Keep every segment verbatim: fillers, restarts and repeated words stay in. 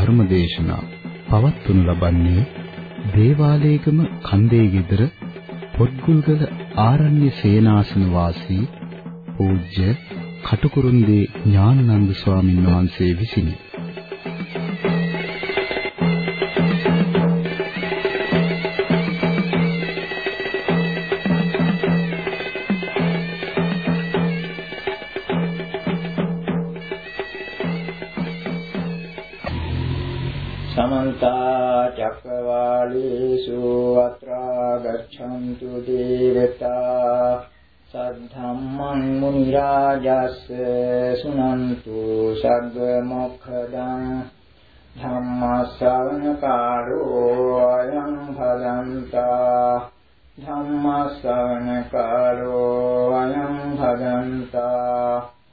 ධර්ම දේශනා පවත්වනු ලබන්නේ දේවාලේගම කන්දේ ගෙදර පොත්ගුල්ගල ආරණ්‍ය සේනාසන වාසී පූජ්‍ය කටුකුරුන්දී ඥානানন্দ ස්වාමීන් වහන්සේ විසිනි. समन्ता चक्रवालेषु अत्रा गच्छन्तु देवता सद्धम्मं मुनिराजस्य शृण्वन्तु सर्वमोक्षदं धम्मश्रवणकारो अयं भदन्ता धम्मश्रवणकारो अयं भदन्ता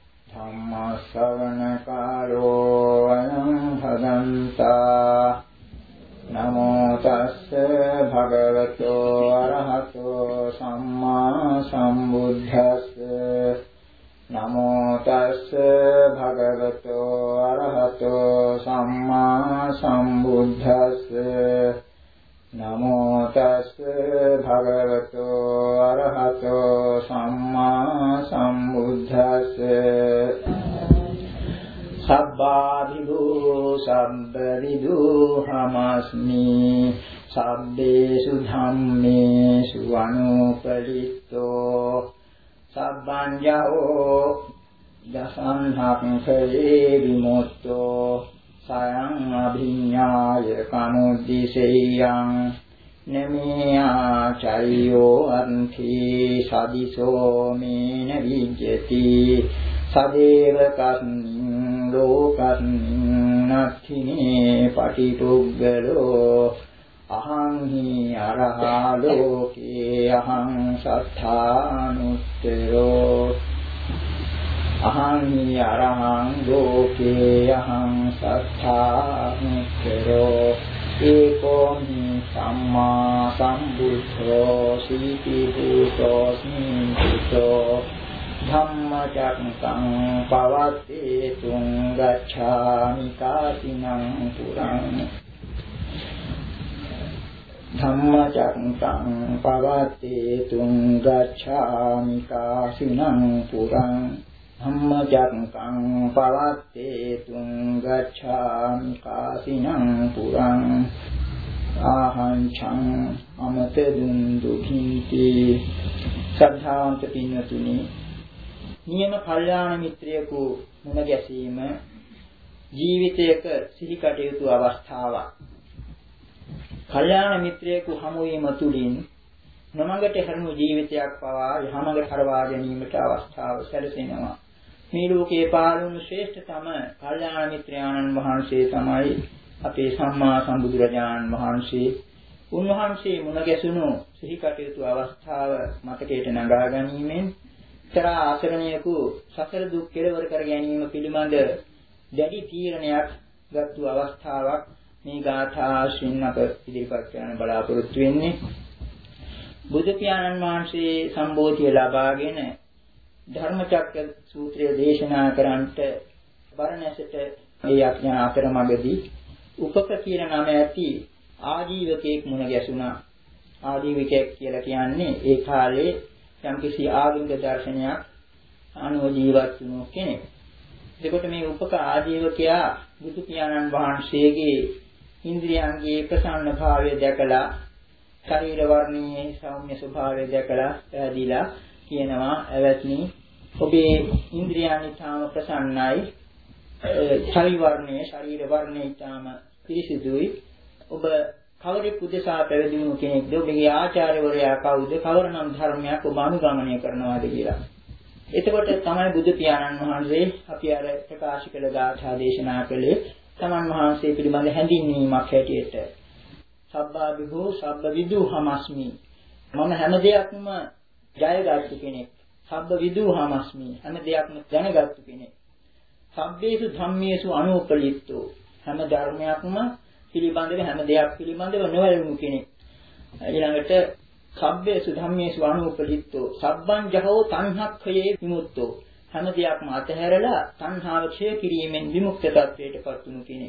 धम्मश्रवणकारो अयं भदन्ता नमो तस्से भगवतो अरहतो सम्मा सम्बुद्धस्से नमो तस्से भगवतो अरहतो सम्मा सम्बुद्धस्से नमो तस्से भगवतो अरहतो सम्मा सम्बुद्धस्से सब्बाधिदो सब्बविदो हमस्मि सब्बेषु धम्मेषु अनुपलितो सब्बञ्जो दशन्धक्खये विमुक्तो सयं अभिज्ञाय कमुद्दिशेयं नमेयाचर्यो अन्ति सदिशो मे न विद्यति सदेव कस्मिन् लोकस्मिन् नत्थिने पटिपुग्गलो अहं हि अरहा लोके अहं सत्तानुत्तरो अहं हि अरहं लोके अहं सत्तानुत्तरो एको हि सम्मा सम्बुद्धो सीति भूतोऽस्मि भूतो धम्मचक्कं पवत्तेतुं गच्छामि काशिनं पुरं धम्मचक्कं पवत्तेतुं गच्छामि काशिनं पुरं धम्मचक्कं पवत्तेतुं गच्छामि काशिनं पुरं आहංචං අමතදුන්දුඛින්ති ශ්‍රද්ධාවන්ත පින්වතුනි නියම කල්යාණ මිත්‍රයෙකු මුණ ගැසීම ජීවිතයක සිහි කටයුතු අවස්ථාවක්. කල්යාණ මිත්‍රයෙකු හමු වීම තුළින් නොමඟට හැරුණු ජීවිතයක් පවා යහමඟ කරවා ගැනීමට අවස්ථාව සැලසෙනවා. මේ ලෝකේ පාළුණු ශ්‍රේෂ්ඨතම කල්යාණ මිත්‍රයාණන් වහන්සේ තමයි අපේ සම්මා සම්බුදුරජාණන් වහන්සේ. උන්වහන්සේ මුණ ගැසුණු සිහි කටයුතු අවස්ථාව මතකයට නගා ගැනීමෙන් තරා ආචරණයකු සසර දුක් කෙලවර කර ගැනීම පිළිබඳ දැඩි තීරණයක් ගත්තු අවස්ථාවක් මේ ගාථා ආශ්‍රින් අප ඉදිරිපත් කරන බලාපොරොත්තු වෙන්නේ. බුදු පියාණන් වහන්සේ සම්බෝධිය ලබාගෙන ධර්මචක්‍ර සූත්‍රය දේශනා කරන්නට බරණැසට මේ යඥා අතරමඟදී උපක කියන නම ඇති ආජීවකයෙක් මුණ ගැසුණා. ආජීවකයෙක් කියලා කියන්නේ ඒ කාලේ යම්කිසි ආගමික දර්ශනයක් අනුව ජීවත් වුණු කෙනෙක්. එතකොට මේ උපක ආජීවකයා බුදු පියාණන් වහන්සේගේ ඉන්ද්‍රියන්ගේ ප්‍රසන්න භාවය දැකලා ශරීර වර්ණයේ සෞම්‍ය ස්වභාවය දැකලා පැහැදිලා කියනවා ඇවැත්නි ඔබේ ඉන්ද්‍රියන් ඊටාම ප්‍රසන්නයි, ශරීර වර්ණයේ ශරීර වර්ණයේ ඊටාම පිරිසිදුයි. ඔබ කවරෙක් උදෙසා පැවිදිුණු කෙනෙක්ද? ඔබගේ ආචාර්යවරයා කවුද? කවරනම් ධර්මයක් ඔබ අනුගමනය කරනවාද කියලා. එතකොට තමයි බුදු පියාණන් වහන්සේ අපි අර ප්‍රකාශ කළ ගාථා දේශනා කළේ තමන් වහන්සේ පිළිබඳ හැඳින්වීමක් හැටියට. සබ්බාභිභෝ සබ්බවිදුහමස්මි. මම හැම දෙයක්ම ජයගත්තු කෙනෙක්. සබ්බවිදුහමස්මි. හැම දෙයක්ම දැනගත්තු කෙනෙක්. සබ්බේසු ධම්මේසු අනුපලිත්තෝ. හැම ධර්මයක්ම පිළිබඳව හැම දෙයක් පිළිබඳව නොවැළඳු කෙනෙක්. ඊළඟට සබ්බේසු ධම්මේසු අනුපලිත්තෝ සබ්බං ජහෝ තණ්හක්ඛයේ විමුක්තෝ. හැම දෙයක්ම අතහැරලා තණ්හාව ක්ෂය කිරීමෙන් විමුක්ත තත්වයට පත් වුණු කෙනෙක්.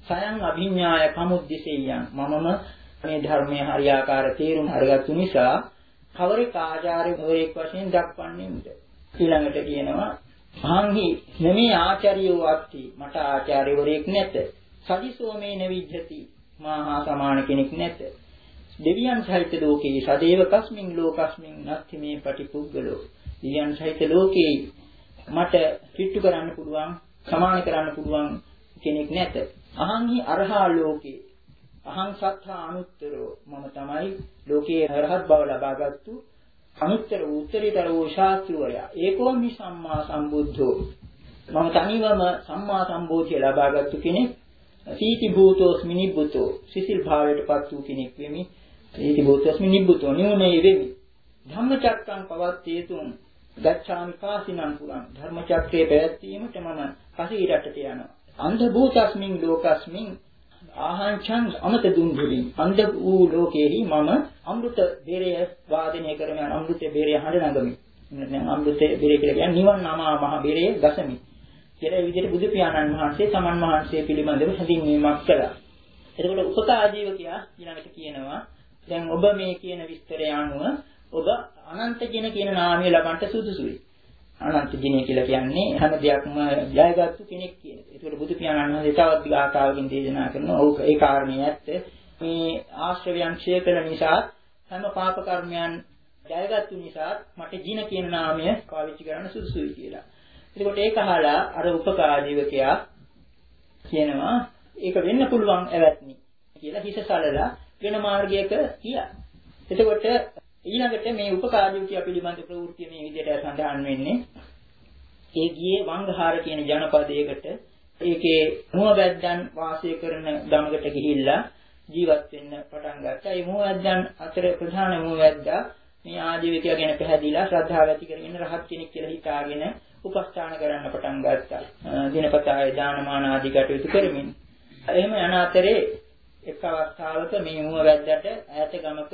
සයන් අභිඥාය කමුද්දිසෙයන් මමම මේ ධර්මයේ හරියාකාර තේරුම් අරගත්තු නිසා කවරෙක් ආචාර්යවරයෙක් වශයෙන් දක්වන්නේද ඊළඟට කියනවා ආංහි නෙමේ ආචාර්යෝ අත්ති මට ආචාර්යවරයෙක් නැත සදිසෝ මේ නවිජ්ජති මාහා සමාන කෙනෙක් නැත දෙවියන් සහිත ලෝකේ සදේව කස්මින් ලෝකස්මින් නැති මේ පටිපුග්ගලෝ දෙවියන් සහිත ලෝකේ මට කිට්ටු කරන්න පුළුවන් සමාන කරන්න පුළුවන් කෙනෙක් නැත අහංහි අරහා ලෝකේ අහං සත්තා අනුත්තරෝ මම තමයි ලෝකයේ රහත් බව ලබාගත්තු අනුත්තර උත්තරීතර වූ ශාස්ත්‍රවරයා ඒකෝමි සම්මා සම්බුද්ධෝ මම තනිවම සම්මා සම්බෝධිය ලබාගත්තු කෙනෙක් සීති භූතෝස්මි නිබ්බුතෝ සිසිල් භාවයටපත් වූ කෙනෙක් වෙමි සීති භූතෝස්මි නිබ්බුතෝ නිවුනේ වෙමි ධම්මචක්කං පවත්තේතුං ගච්ඡාමි කාසිනං පුරං ධර්මචක්‍රයේ පැවැත්වීමට මම කසීරටට යනවා අන්ධ භූතස්මින් ලෝකස්මින් ආහංචං අමත දුන්දුලින් අන්ධ වූ ලෝකෙහි මම අමෘත බෙරය වාදනය කරමින් අමෘත බෙරය හඬ නගමි. දැන් අමෘත බෙරය කියලා කියන්නේ නිවන් නාමා මහ බෙරය ගසමි. කියලා විදිහට බුදු පියාණන් වහන්සේ සමන් වහන්සේ පිළිබඳව හැඳින්වීමක් කළා. එතකොට උපකාජීවකයා ඊළඟට කියනවා දැන් ඔබ මේ කියන විස්තරය අනුව ඔබ අනන්ත ජන කියන නාමය ලබන්නට සුදුසුයි. අනන්ත ජිනේ කියලා කියන්නේ හැම දෙයක්ම ජයගත්තු කෙනෙක් කියන එක. ඒකට බුදු පියාණන් වහන්සේ තවත් විගාකාවකින් දේශනා කරනවා. ඔව් ඒ කාරණේ ඇත්ත. මේ ආශ්‍රවයන් ක්ෂය කළ නිසා හැම පාප කර්මයන් ජයගත්තු නිසා මට ජින කියන නාමය පාවිච්චි කරන්න සුදුසුයි කියලා. එතකොට ඒක අහලා අර උපකාජීවකයා කියනවා ඒක වෙන්න පුළුවන් ඇවැත්නි කියලා හිස සලලා වෙන මාර්ගයක ගියා. එතකොට ඊළඟට මේ උපකාජීවකයා පිළිබඳ ප්‍රවෘත්තිය මේ විදිහට සඳහන් වෙන්නේ ඒ ගියේ වංගහාර කියන ජනපදයකට ඒකේ මුවවැද්දන් වාසය කරන ගමකට ගිහිල්ලා ජීවත් වෙන්න පටන් ගත්තා. ඒ මුවවැද්දන් අතර ප්‍රධාන මුවවැද්දා මේ ආජීවකයා ගැන පැහැදිලා ශ්‍රද්ධාව ඇති කරගෙන රහත් කෙනෙක් කියලා හිතාගෙන උපස්ථාන කරන්න පටන් ගත්තා. දිනපතායේ දානමාන ආදී කටයුතු කරමින්. එහෙම යන අතරේ එක් අවස්ථාවක මේ මුවවැද්දට ඈත ගමක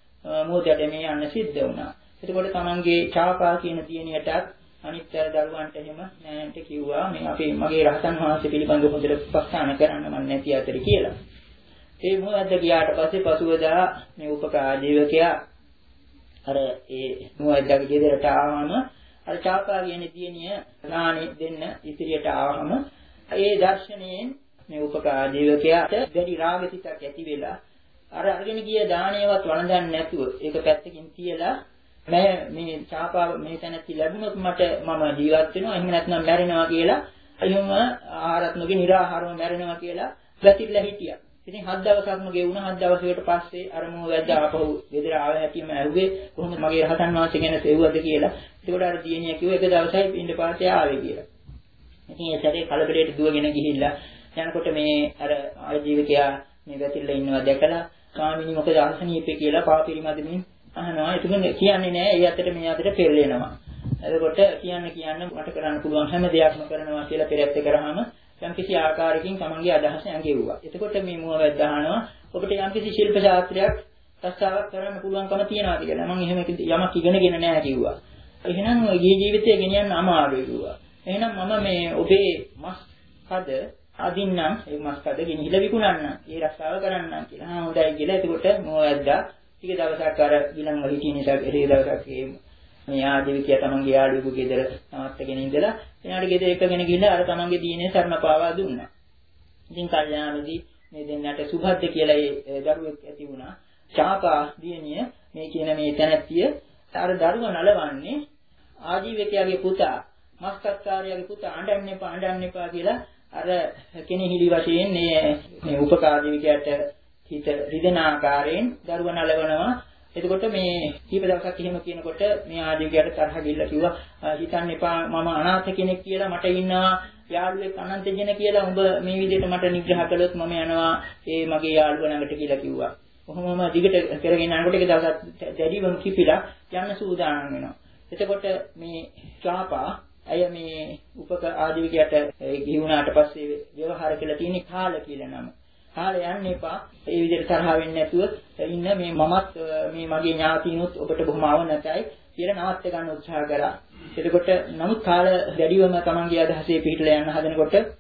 මෝදඩමේ යන්න සිද්ධ වුණා. එතකොට තමන්ගේ චාපා කියන දියණියටත් අනිත් දරුවන්ට එහෙම නෑන්ට කිව්වා මේ අපේ මගේ රහතන් වහන්සේ පිළිබඳව හොඳට උපස්ථාන කරන්න මම නැති අතර කියලා. ඒ මොහොත ගියාට පස්සේ පසුවදා මේ උපකාජීවකයා අර ඒ මොහොතගේ ගෙදරට ආවම අර චාපා කියන දියණිය දානෙ දෙන්න ඉතිරියට ආවම ඒ දර්ශනයෙන් මේ උපකාජීවකයාට දැඩි රාගසිතක් ඇති වෙලා අර අරගෙන ගිය දාණයවත් වළඳන්නේ නැතුව ඒක පැත්තකින් තියලා මම මේ චාපාව මේ තැනති ලැබුණොත් මට මම ජීවත් වෙනවා එහෙම නැත්නම් මැරෙනවා කියලා එහෙම ආහාරත් නොගෙන निराහාරව මැරෙනවා කියලා වැතිරලා හිටියා. ඉතින් හත් දවසක්ම ගෙවුණා. හත් දවසකට පස්සේ අර මොහ වැද්ද ආපහු ගෙදර ආව හැටිම ඇහුවේ කොහොමද මගේ රහතන් වහන්සේ ගැන සෙව්වද කියලා. ඒකට අර දියණිය කිව්වා එක දවසයි පින්ඩ පාතේ ආවේ කියලා. ඉතින් ඒ සැරේ කලබලයට දුවගෙන ගිහිල්ලා යනකොට මේ අර ආජීවකයා මේ වැතිරලා ඉන්නවා දැකලා ස්වාමීනි මොකද අසනීපේ කියලා පාපිරිමදමින් අහනවා. ඒක කියන්නේ නෑ ඒ අතට මේ අතට පෙරලෙනවා. එතකොට කියන්න කියන්න මට කරන්න පුළුවන් හැම දෙයක්ම කරනවා කියලා පෙරැත්ත කරාම යම්කිසි ආකාරයකින් තමන්ගේ අදහස ඇඟෙව්වා. එතකොට මේ මුවවැද්ද අහනවා ඔබට යම්කිසි ශිල්ප ශාස්ත්‍රයක් රස්සාවක් කරන්න පුළුවන්කම තියනවාද කියලා. මම එහෙම යමක් ඉගෙනගෙන නෑ කිව්වා. එහෙනම් ගිහි ජීවිතය ගෙනියන්න අමාරුයි කිව්වා. එහෙනම් මම මේ ඔබේ මස් කඩ අදින්නම් ඒ මස් කඩ ගෙනහිලා විකුණන්න. ඒ රස්සාව කරන්නම් කියලා. හා හොඳයි කියලා. එතකොට මුවවැද්දා ටික දවසක් අර ඊළඟ හිටිය නිසා ඒ දවසක් මේ ආජීවකයා තමන්ගේ යාළුවෙකු ගෙදර නවත්තගෙන ඉඳලා එයාට ගෙදර එකගෙන ගිහිල්ලා අර තමන්ගේ දිනේ සරණ පාවා දුන්නා. ඉතින් කල්යාණදී මේ දෙන්නට සුභද්ද කියලා ඒ දරුවෙක් ඇති වුණා. චාපා දියණිය මේ කියන මේ තැනැත්තිය අර දරුවා නලවන්නේ ආජීවකයාගේ පුතා මස්කත්කාරයාගේ පුතා අඬන්න එපා අඬන්න එපා කියලා අර කෙනෙහිලි වශයෙන් මේ මේ උපකාරීවකයාට හිත රිදෙන ආකාරයෙන් දරුවා නලවනවා. එතකොට මේ කීප දවසක් එහෙම කියනකොට මේ ආජීවකයාට තරහ ගිහිල්ලා කිව්වා හිතන්න එපා මම අනාථ කෙනෙක් කියලා මට ඉන්නවා යාළුවෙක් අනන්ත ජන කියලා උඹ මේ විදිහට මට නිග්‍රහ කළොත් මම යනවා ඒ මගේ යාළුවා ළඟට කියලා කිව්වා. කොහොමම දිගට කරගෙන යනකොට එක දවසක් දැඩිවම කිපිලා යන්න සූදානම් වෙනවා. එතකොට මේ චාපා අය මේ උපක ආජීවකයාට ගිහි වුණාට පස්සේ ව්‍යවහාර කියලා තියෙන කාල කියලා නම. කාලේ යන්න එපා. ඒ විදිහට තරහ වෙන්නේ නැතුව ඉන්න මේ මමත් මේ මගේ ඥාතිනුත් ඔබට බොහොම අවනතයි කියලා නවත්ත ගන්න උත්සාහ කරා. එතකොට නමුත් කාල දැඩිවම තමන්ගේ අදහසේ පිටලා යන්න හදනකොට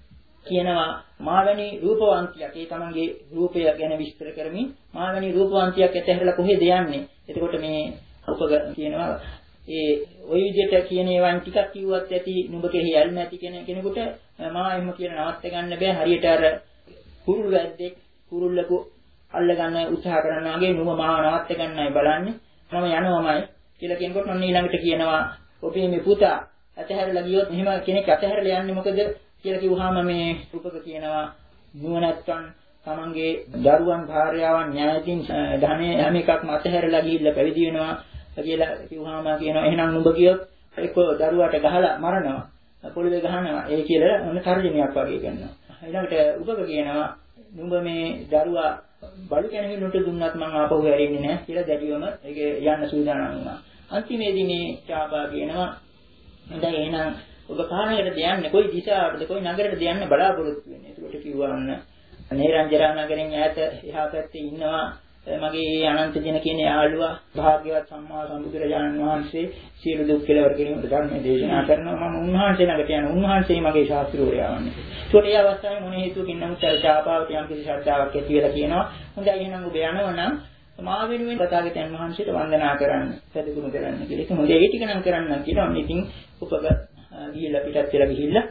කියනවා මාවැනි රූපවන්තියක් ඒ තමන්ගේ රූපය ගැන විස්තර කරමින් මාවැනි රූපවන්තියක් ඇතහැරලා කොහෙද යන්නේ? එතකොට මේ උපක කියනවා ඒ ওই විදිහට කියන ඒවායින් ටිකක් කිව්වත් ඇති නුඹ කෙරෙහි ඇල්ම ඇති කෙන කෙනෙකුට මා එහෙම කියලා නවත්ත ගන්න බෑ. හරියට අර කුරුල් වැද්දෙක් කුරුල්ලකු අල්ල ගන්න උත්සාහ කරනවා වගේ නුඹ මාව නවත්ත ගන්නයි බලන්නේ. මම යනවාමයි කියලා කියනකොට ඔන්න ඊළඟට කියනවා ඔබේ මේ පුතා ඇතහැරලා ගියොත් එහෙම කෙනෙක් ඇතහැරලා යන්නේ මොකද කියලා කිව්වහම මේ උපක කියනවා නුවණැත්තන් තමන්ගේ දරුවන් භාර්යාවන් න්‍යායකින් ධනෙ හැම එකක්ම අතහැරලා ගිහිල්ලා පැවිදි වෙනවා කියලා කිව්වහම කියනවා එහෙනම් නුඹ කියොත් එක්ක දරුවාට ගහලා මරනවා පොළවේ ගහනවා ඒ කියලා ඔන්න තර්ජනයක් වගේ කරනවා. ඊළඟට උපක කියනවා නුඹ මේ දරුවා බඩු කැණවිලුන්ට දුන්නත් මම ආපහු හැරෙන්නේ නැහැ කියලා දැඩිවම ඒක යන්න සූදානම් වුණා. අන්තිමේදී මේ චාපා කියනවා හොඳයි එහෙනම් ඔබ කාණයකටද යන්නේ කොයි දිශාවටද කොයි නගරයටද යන්න බලාපොරොත්තු වෙන්නේ? ඒකට කිව්වා වන්න නේරංජරා නගරෙන් ඈත එහා පැත්තේ ඉන්නවා මගේ අනන්ත ජන කියන යාළුවා භාග්‍යවත් සම්මා සම්බුදුරජාණන් වහන්සේ සියලු දුක් කෙලවර කිරීමට ධර්මයේ දේශනා කරනවා. මම උන්වහන්සේ ළඟට යන උන්වහන්සේ මගේ ශාස්ත්‍රෝරයා වන්නේ. ඒකට ඒ අවස්ථාවේ මොන හේතුවකින් නමුත් චාපාවට යම් කිසි ශ්‍රද්ධාවක් ඇති වෙලා කියනවා හොඳයි එහෙනම් ඔබ යනවා නම් මා වෙනුවෙන් තථාගතයන් වහන්සේට වන්දනා කරන්න, සැදකුණු කරන්න කියලා. ඒක හොඳයි ඒ ටික නම් කරන්න කියලා. ඔන්න ඉතින් උපක ගිහිල්ලා පිටත් වෙලා ගිහිල්ලා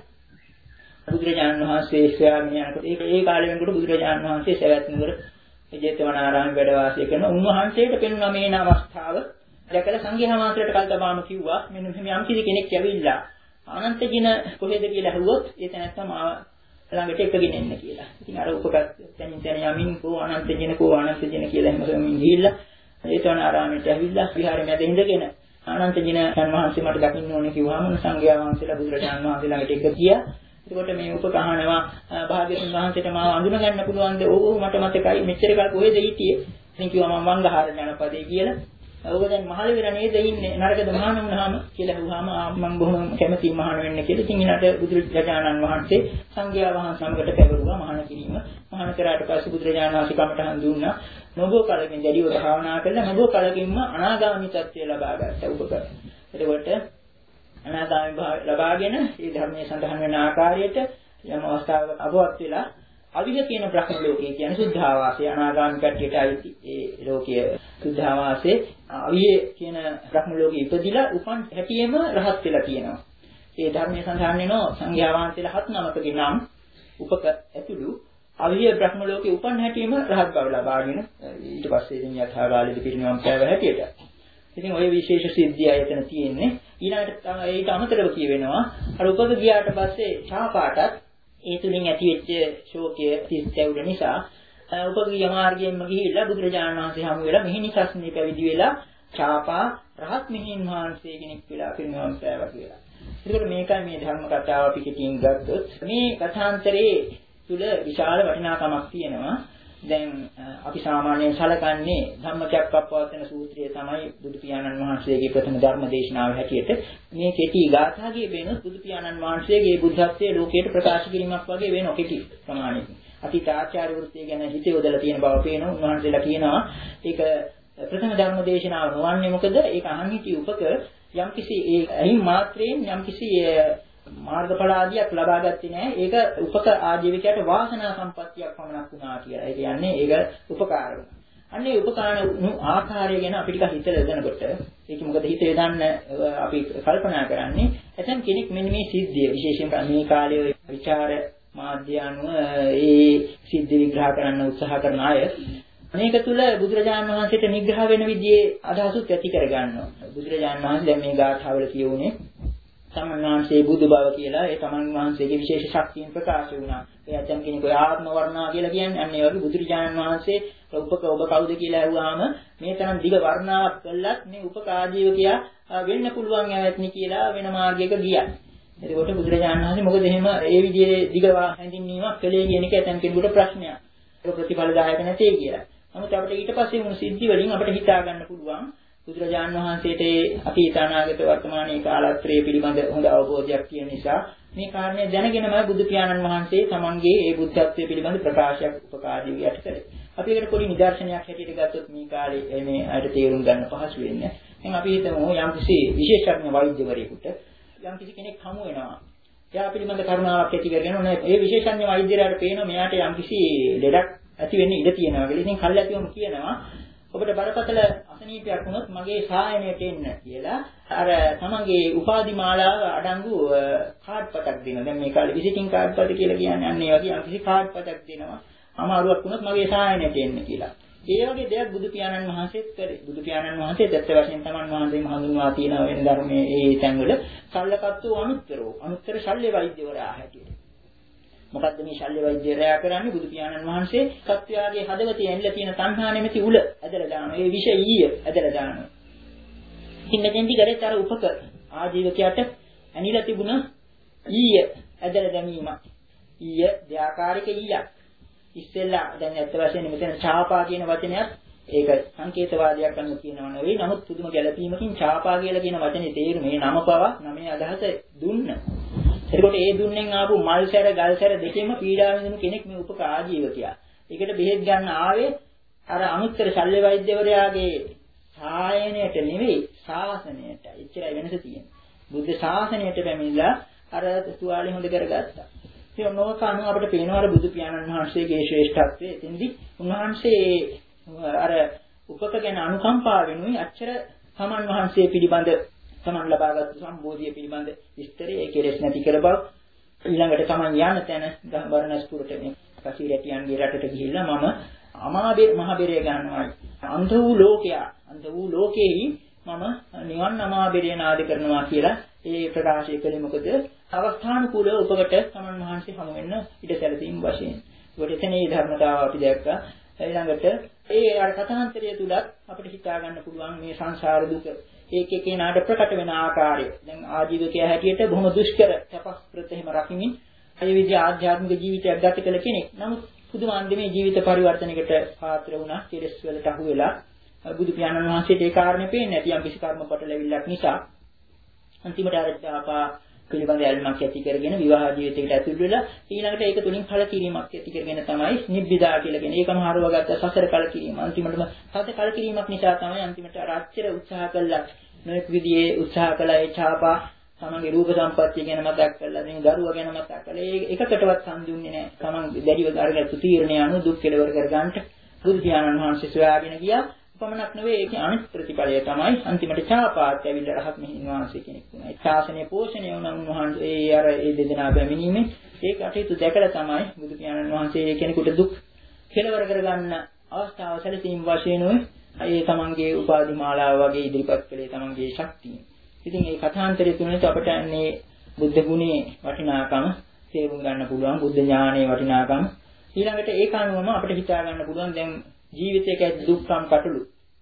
බුදුරජාණන් වහන්සේ ස්වාමීන් යනකොට ඒක ඒ කාලේ වෙනකොට බුදුරජාණන් වහන්සේ සවැත් නුවර ජේතවනාරාමයේ වැඩ වාසය කරන උන්වහන්සේට පෙනුන මේ අවස්ථාව දැකලා සංඝයා වහන්සේට කල් තබාම කිව්වා මෙන්න මෙහෙම යම් කිසි කෙනෙක් ඇවිල්ලා අනන්ත ජින කොහෙද කියලා ඇහුවොත් ඒ තැනත්තා මාව ළඟට එකගෙන එන්න කියලා. ඉතින් අර උපකත් තනින් තන යමින් කෝ අනන්ත ජින කෝ අනන්ත ජින කියලා එහෙම ගිහිල්ලා ජේතවනාරාමයට ඇවිල්ලා විහාරෙ මැද ඉඳගෙන අනන්ත ජින වහන්සේ මට දකින්න ඕනේ කිව්වම සංඝයා වහන්සේලා බුදුරජාණන් වහන්සේ ළඟට එක ගියා. එතකොට මේ උපකහනවා භාග්‍යතුන් වහන්සේට මාව අඳුන ගන්න පුළුවන්ද? ඔව් මට මතකයි. මෙච්චර කාල කොහෙද හිටියේ? ඉතින් කිව්වා මම වංගහාර ජනපදේ කියලා. ඔබ දැන් මහල වෙලා නේද ඉන්නේ? නරකද මහාන වුණාම කියලා අහුවාම මම බොහොම කැමැතියි මහාන වෙන්න කියලා. ඉතින් ඊළඟට බුදුරජාණන් වහන්සේ සංඝයා වහන්සේ සමගට පැවරුවා මහාන කිරීම. මහාන කරාට පස්සේ බුදුරජාණන් වහන්සේ කමටහන් දුන්නා. නොබෝ කලකින් දැඩිව භාවනා කළා. නොබෝ කලකින්ම අනාගාමී තත්ත්වය ලබා ගත්තා උපක. එතකොට අනාගාමී භාවය ලබාගෙන මේ ධර්මයේ සඳහන් වෙන ආකාරයට යම් අවස්ථාවක අපවත් වෙලා අවිහ කියන බ්‍රහ්ම ලෝකයේ කියන්නේ සුද්ධාවාසය අනාගාමී කට්ටියට අයිති ඒ ලෝකයේ සුද්ධාවාසයේ අවිහ කියන බ්‍රහ්ම ලෝකයේ ඉපදිලා උපන් හැටියෙම රහත් වෙලා තියෙනවා. ඒ ධර්මයේ සඳහන් වෙනවා සංඝයා වහන්සේලා හත් නමකගේ නම් උපක ඇතුළු අවිහ බ්‍රහ්ම ලෝකයේ උපන් හැටියෙම රහත් බව ලබාගෙන ඊට පස්සේ ඉතින් යථාකාලෙදි පිරිනිවන් පෑව හැටියට. ඉතින් ওই විශේෂ සිද්ධිය එතන තියෙන්නේ. ඊළඟට ඒකට අමතරව කියවෙනවා අර උපක ගියාට පස්සේ ඡාපාටත් ඒ තුලින් ඇතිවෙච්ච ශෝකය තිස්සැවුල නිසා උපගිය මාර්ගයෙන්ම ගිහිල්ලා බුදුරජාණන් වහන්සේ හමු වෙලා මිහිණිසස්නේ පැවිදි වෙලා ඡාපා රහත් මිහින් වහන්සේ කෙනෙක් වෙලා පිරිනවම් පෑවා කියලා. ඒකට මේකයි මේ ධර්ම කතාව අපි කෙටියෙන් ගත්තොත් මේ කථාන්තරයේ තුල විශාල වටිනාකමක් තියෙනවා. දැන් අපි සාමාන්‍යයෙන් සැලකන්නේ ධම්මචක්කප්පවත්තන සූත්‍රය තමයි බුදු පියාණන් වහන්සේගේ ප්‍රථම ධර්ම දේශනාව හැටියට මේ කෙටි ගාථාගේ වෙනස් බුදු පියාණන් වහන්සේගේ බුද්ධත්වයේ ලෝකයට ප්‍රකාශ කිරීමක් වගේ වෙන කෙටි ප්‍රමාණයකින්. අතීත ආචාර්ය වෘත්තිය ගැන හිත යොදලා තියෙන බව පේනවා. උන්වහන්සේලා කියනවා ඒක ප්‍රථම ධර්ම දේශනාව නොවන්නේ මොකද? ඒක අහන් හිටි උපක යම්කිසි ඒ අහිම් මාත්‍රයෙන් යම්කිසි මාර්ගඵල ආදියක් ලබා ගත්තේ නැහැ. ඒක උපක ආජීවකයට වාසනා සම්පත්තියක් පමණක් වුණා කියලා. ඒ කියන්නේ ඒක උපකාර වුණා. අන්න ඒ උපකාර ආකාරය ගැන අපි ටිකක් හිතලා යදනකොට ඒක මොකද හිත යදන්න අපි කල්පනා කරන්නේ ඇතම් කෙනෙක් මෙන්න මේ සිද්ධිය විශේෂයෙන් මේ කාලයේ විචාර මාධ්‍ය අනුව ඒ සිද්ධි විග්‍රහ කරන්න උත්සාහ කරන අය මේක තුල බුදුරජාණන් වහන්සේට නිග්‍රහ වෙන විදිහේ අදහසුත් ඇති කර ගන්නවා. බුදුරජාණන් වහන්සේ දැන් මේ ගාථාවල කියුනේ තමන් වහන්සේ බුදු බව කියලා ඒ තමන් වහන්සේගේ විශේෂ ශක්තියෙන් ප්‍රකාශ වුණා. ඒ ඇතම් කෙනෙක් ඔය ආත්ම වර්ණා කියලා කියන්නේ අන්න ඒ වගේ බුදුරජාණන් වහන්සේ උපක ඔබ කවුද කියලා අහුවාම මේ තරම් දිග වර්ණාවක් කළත් මේ උපක ආජීවකයා වෙන්න පුළුවන් ඇවැත්නි කියලා වෙන මාර්ගයක ගියා. එතකොට බුදුරජාණන් වහන්සේ මොකද එහෙම ඒ විදිහේ දිග හැඳින්වීමක් කළේ කියන එක ඇතම් කෙනෙකුට ප්‍රශ්නයක්. ඒක ප්‍රතිඵලදායක නැtei කියලා. නමුත් අපිට ඊට පස්සේ වුණු සිද්ධි වලින් අපිට හිතා ගන්න පුළුවන් බුදුරජාණන් වහන්සේට අතීත අනාගත වර්තමානයේ කාලත්‍රයේ පිළිබඳ හොඳ අවබෝධයක් තියෙන නිසා මේ කාරණේ දැනගෙනම බුදු පියාණන් වහන්සේ තමන්ගේ ඒ බුද්ධත්වයේ පිළිබඳ ප්‍රකාශයක් උපකාරී යට කළේ. අපි ඒකට පොඩි නිදර්ශනයක් හැටියට ගත්තොත් මේ කාලේ මේ අයට තේරුම් ගන්න පහසු වෙන්නේ. දැන් අපි හිතමු යම්කිසි විශේෂඥ වෛද්‍යවරයෙකුට යම්කිසි කෙනෙක් හමු වෙනවා. එයා පිළිබඳ කරුණාවක් ඇති කරගෙන ඔන්න ඒ විශේෂඥ වෛද්‍යරයාට පේනවා මෙයාට යම්කිසි ලෙඩක් ඇති වෙන්න ඉඩ තියෙනවා කියලා. ඉතින් කල්ැතිවම කියනවා ඔබට බරපතල අසනීපයක් වුණොත් මගේ සායනයට එන්න කියලා අර තමන්ගේ උපාධි මාලාව අඩංගු කාඩ් පතක් දෙනවා. දැන් මේ කාලේ විසිටින් කාඩ් පත කියලා කියන්නේ අන්න ඒ වගේ යම්කිසි කාඩ් පතක් දෙනවා. අමාරුවක් වුණොත් මගේ සායනයට එන්න කියලා. ඒ වගේ දෙයක් බුදු පියාණන් වහන්සේත් කරේ. බුදු පියාණන් වහන්සේ දත්ත වශයෙන් තමන් වහන්සේම හඳුන්වා තියෙන වෙන ධර්මයේ ඒ තැන්වල සල්ලකත්වෝ අනුත්තරෝ අනුත්තර ශල්්‍ය වෛද්‍යවරයා හැටියට. මොකද්ද මේ ශල්්‍ය වෛද්‍යවරයා කරන්නේ? බුදු පියාණන් වහන්සේ සත්වයාගේ හදවතේ ඇනිලා තියෙන තණ්හා නැමැති උල ඇදලා දානවා. ඒ විෂ ඊය ඇදලා දානවා. ඉතින් මෙතෙන්දි කරේ අර උපක ආජීවකයට ඇනිලා තිබුණ ඊය ඇදලා දැමීමක්. ඊය දෙආකාරික ඊයක්. ඉස්සෙල්ලා දැන් ඇත්ත වශයෙන්ම මෙතන ඡාපා කියන වචනයත් ඒක සංකේතවාදයක් අනුව කියනවා නෙවෙයි. නමුත් පුදුම ගැළපීමකින් ඡාපා කියලා කියන වචනේ තේරුම මේ නම පවා නමේ අදහස දුන්න. එතකොට ඒ දුන්නෙන් ආපු මල්සැර ගල්සැර දෙකෙම පීඩා විඳින කෙනෙක් මේ උපක ආජීවකයා. ඒකට බෙහෙත් ගන්න ආවේ අර අනුත්තර ශල්්‍ය වෛද්‍යවරයාගේ සායනයට නෙවෙයි ශාසනයට. එච්චරයි වෙනස තියෙන්නේ. බුද්ධ ශාසනයට පැමිණලා අර තුවාලේ හොඳ කරගත්තා. ඒ මොනවාක අනුව අපිට පේනවා අර බුදු පියාණන් වහන්සේගේ ශ්‍රේෂ්ඨත්වය. එතෙන්දී උන්වහන්සේ අර උපක ගැන අනුකම්පා වෙනුයි අච්චර සමන් වහන්සේ පිළිබඳ තමන් ලබාගත් සම්බෝධිය පිළිබඳ විස්තරය ඒ කෙලෙස් නැති කර බව ඊළඟට තමන් යන තැන බරණස්පුරට මේ කසිරැටියන්ගේ රටට ගිහිල්ලා මම අමාබේ මහබෙරය ගන්නවා. අන්ධ වූ ලෝකයා අන්ධ වූ ලෝකෙහි මම නිවන් අමාබෙරය නාද කරනවා කියලා ඒ ප්‍රකාශය කළේ මොකද? අවස්ථානුකූල උපකට සමන් වහන්සේ හමු වෙන්න ඉඩ සැලසීම් වශයෙන්. ඒකට එතන මේ ධර්මතාව අපි දැක්කා. ඊළඟට ඒ අර කථාන්තරය තුලත් අපිට හිතා ගන්න පුළුවන් මේ සංසාර දුක ඒක එකිනාට ප්‍රකට වෙන ආකාරය. දැන් ආජීවකයා හැටියට බොහොම දුෂ්කර තපස්ප්‍රත එහෙම රකිමින් ඒ විදිහ ආධ්‍යාත්මික ජීවිතයක් ගත කළ කෙනෙක්. නමුත් පුදුම අන්දමේ ජීවිත පරිවර්තනයකට පාත්‍ර වුණා. කෙලෙස් වලට අහු වෙලා බුදු පියාණන් වහන්සේට ඒ කාරණේ පේන්නේ නැති යම් කිසි කර්මපට ලැබිල්ලක් නිසා අන්තිමට අර ඡාපා පිළිබඳ ඇල්මක් ඇති කරගෙන විවාහ ජීවිතයකට ඇතුල් වෙලා ඊළඟට ඒක තුලින් කලකිරීමක් ඇති කරගෙන තමයි නිබ්බිදා කියලා කියන්නේ. ඒකම හරවගත්ත සසර කලකිරීම. අන්තිමටම සත කලකිරීමක් නිසා තමයි අන්තිමට අර අච්චර උත්සාහ කළා. නොඑක් විදිහේ උත්සාහ කළා ඒ ඡාපා තමන්ගේ රූප සම්පත්තිය ගැන මතක් කරලා දැන් දරුවා ගැන මතක් කරලා ඒ එකකටවත් සම්දුන්නේ නැහැ. තමන් දැඩිව අරගත්තු තීරණය අනුව දුක් කෙලවර කර ගන්නට බුදු පියාණන් වහන්සේ සොයාගෙන ගියා. පමණක් නෙවෙයි ඒකේ අනිත් ප්‍රතිඵලය තමයි අන්තිමට ඡාපාත් ඇවිල්ලා රහත් මෙහින් වහන්සේ කෙනෙක් වුණා. ඒ ශාසනය පෝෂණය වුණා උන්වහන්සේ ඒ අර ඒ දෙදෙනා බැමිනීමේ ඒ කටයුතු දැකලා තමයි බුදු පියාණන් වහන්සේ කෙනෙකුට දුක් කෙලවර කරගන්න අවස්ථාව සැලසීම් වශයෙන් උයි ඒ තමන්ගේ උපාධි මාලාව වගේ ඉදිරිපත් කළේ තමන්ගේ ශක්තිය. ඉතින් මේ කථාන්තරය තුනට අපට මේ බුද්ධ ගුණේ වටිනාකම තේරුම් ගන්න පුළුවන්. බුද්ධ ඥානයේ වටිනාකම ඊළඟට ඒක අනුවම අපිට හිතා ගන්න පුළුවන් දැන් ජීවිතයක දුක්ඛම් කටළු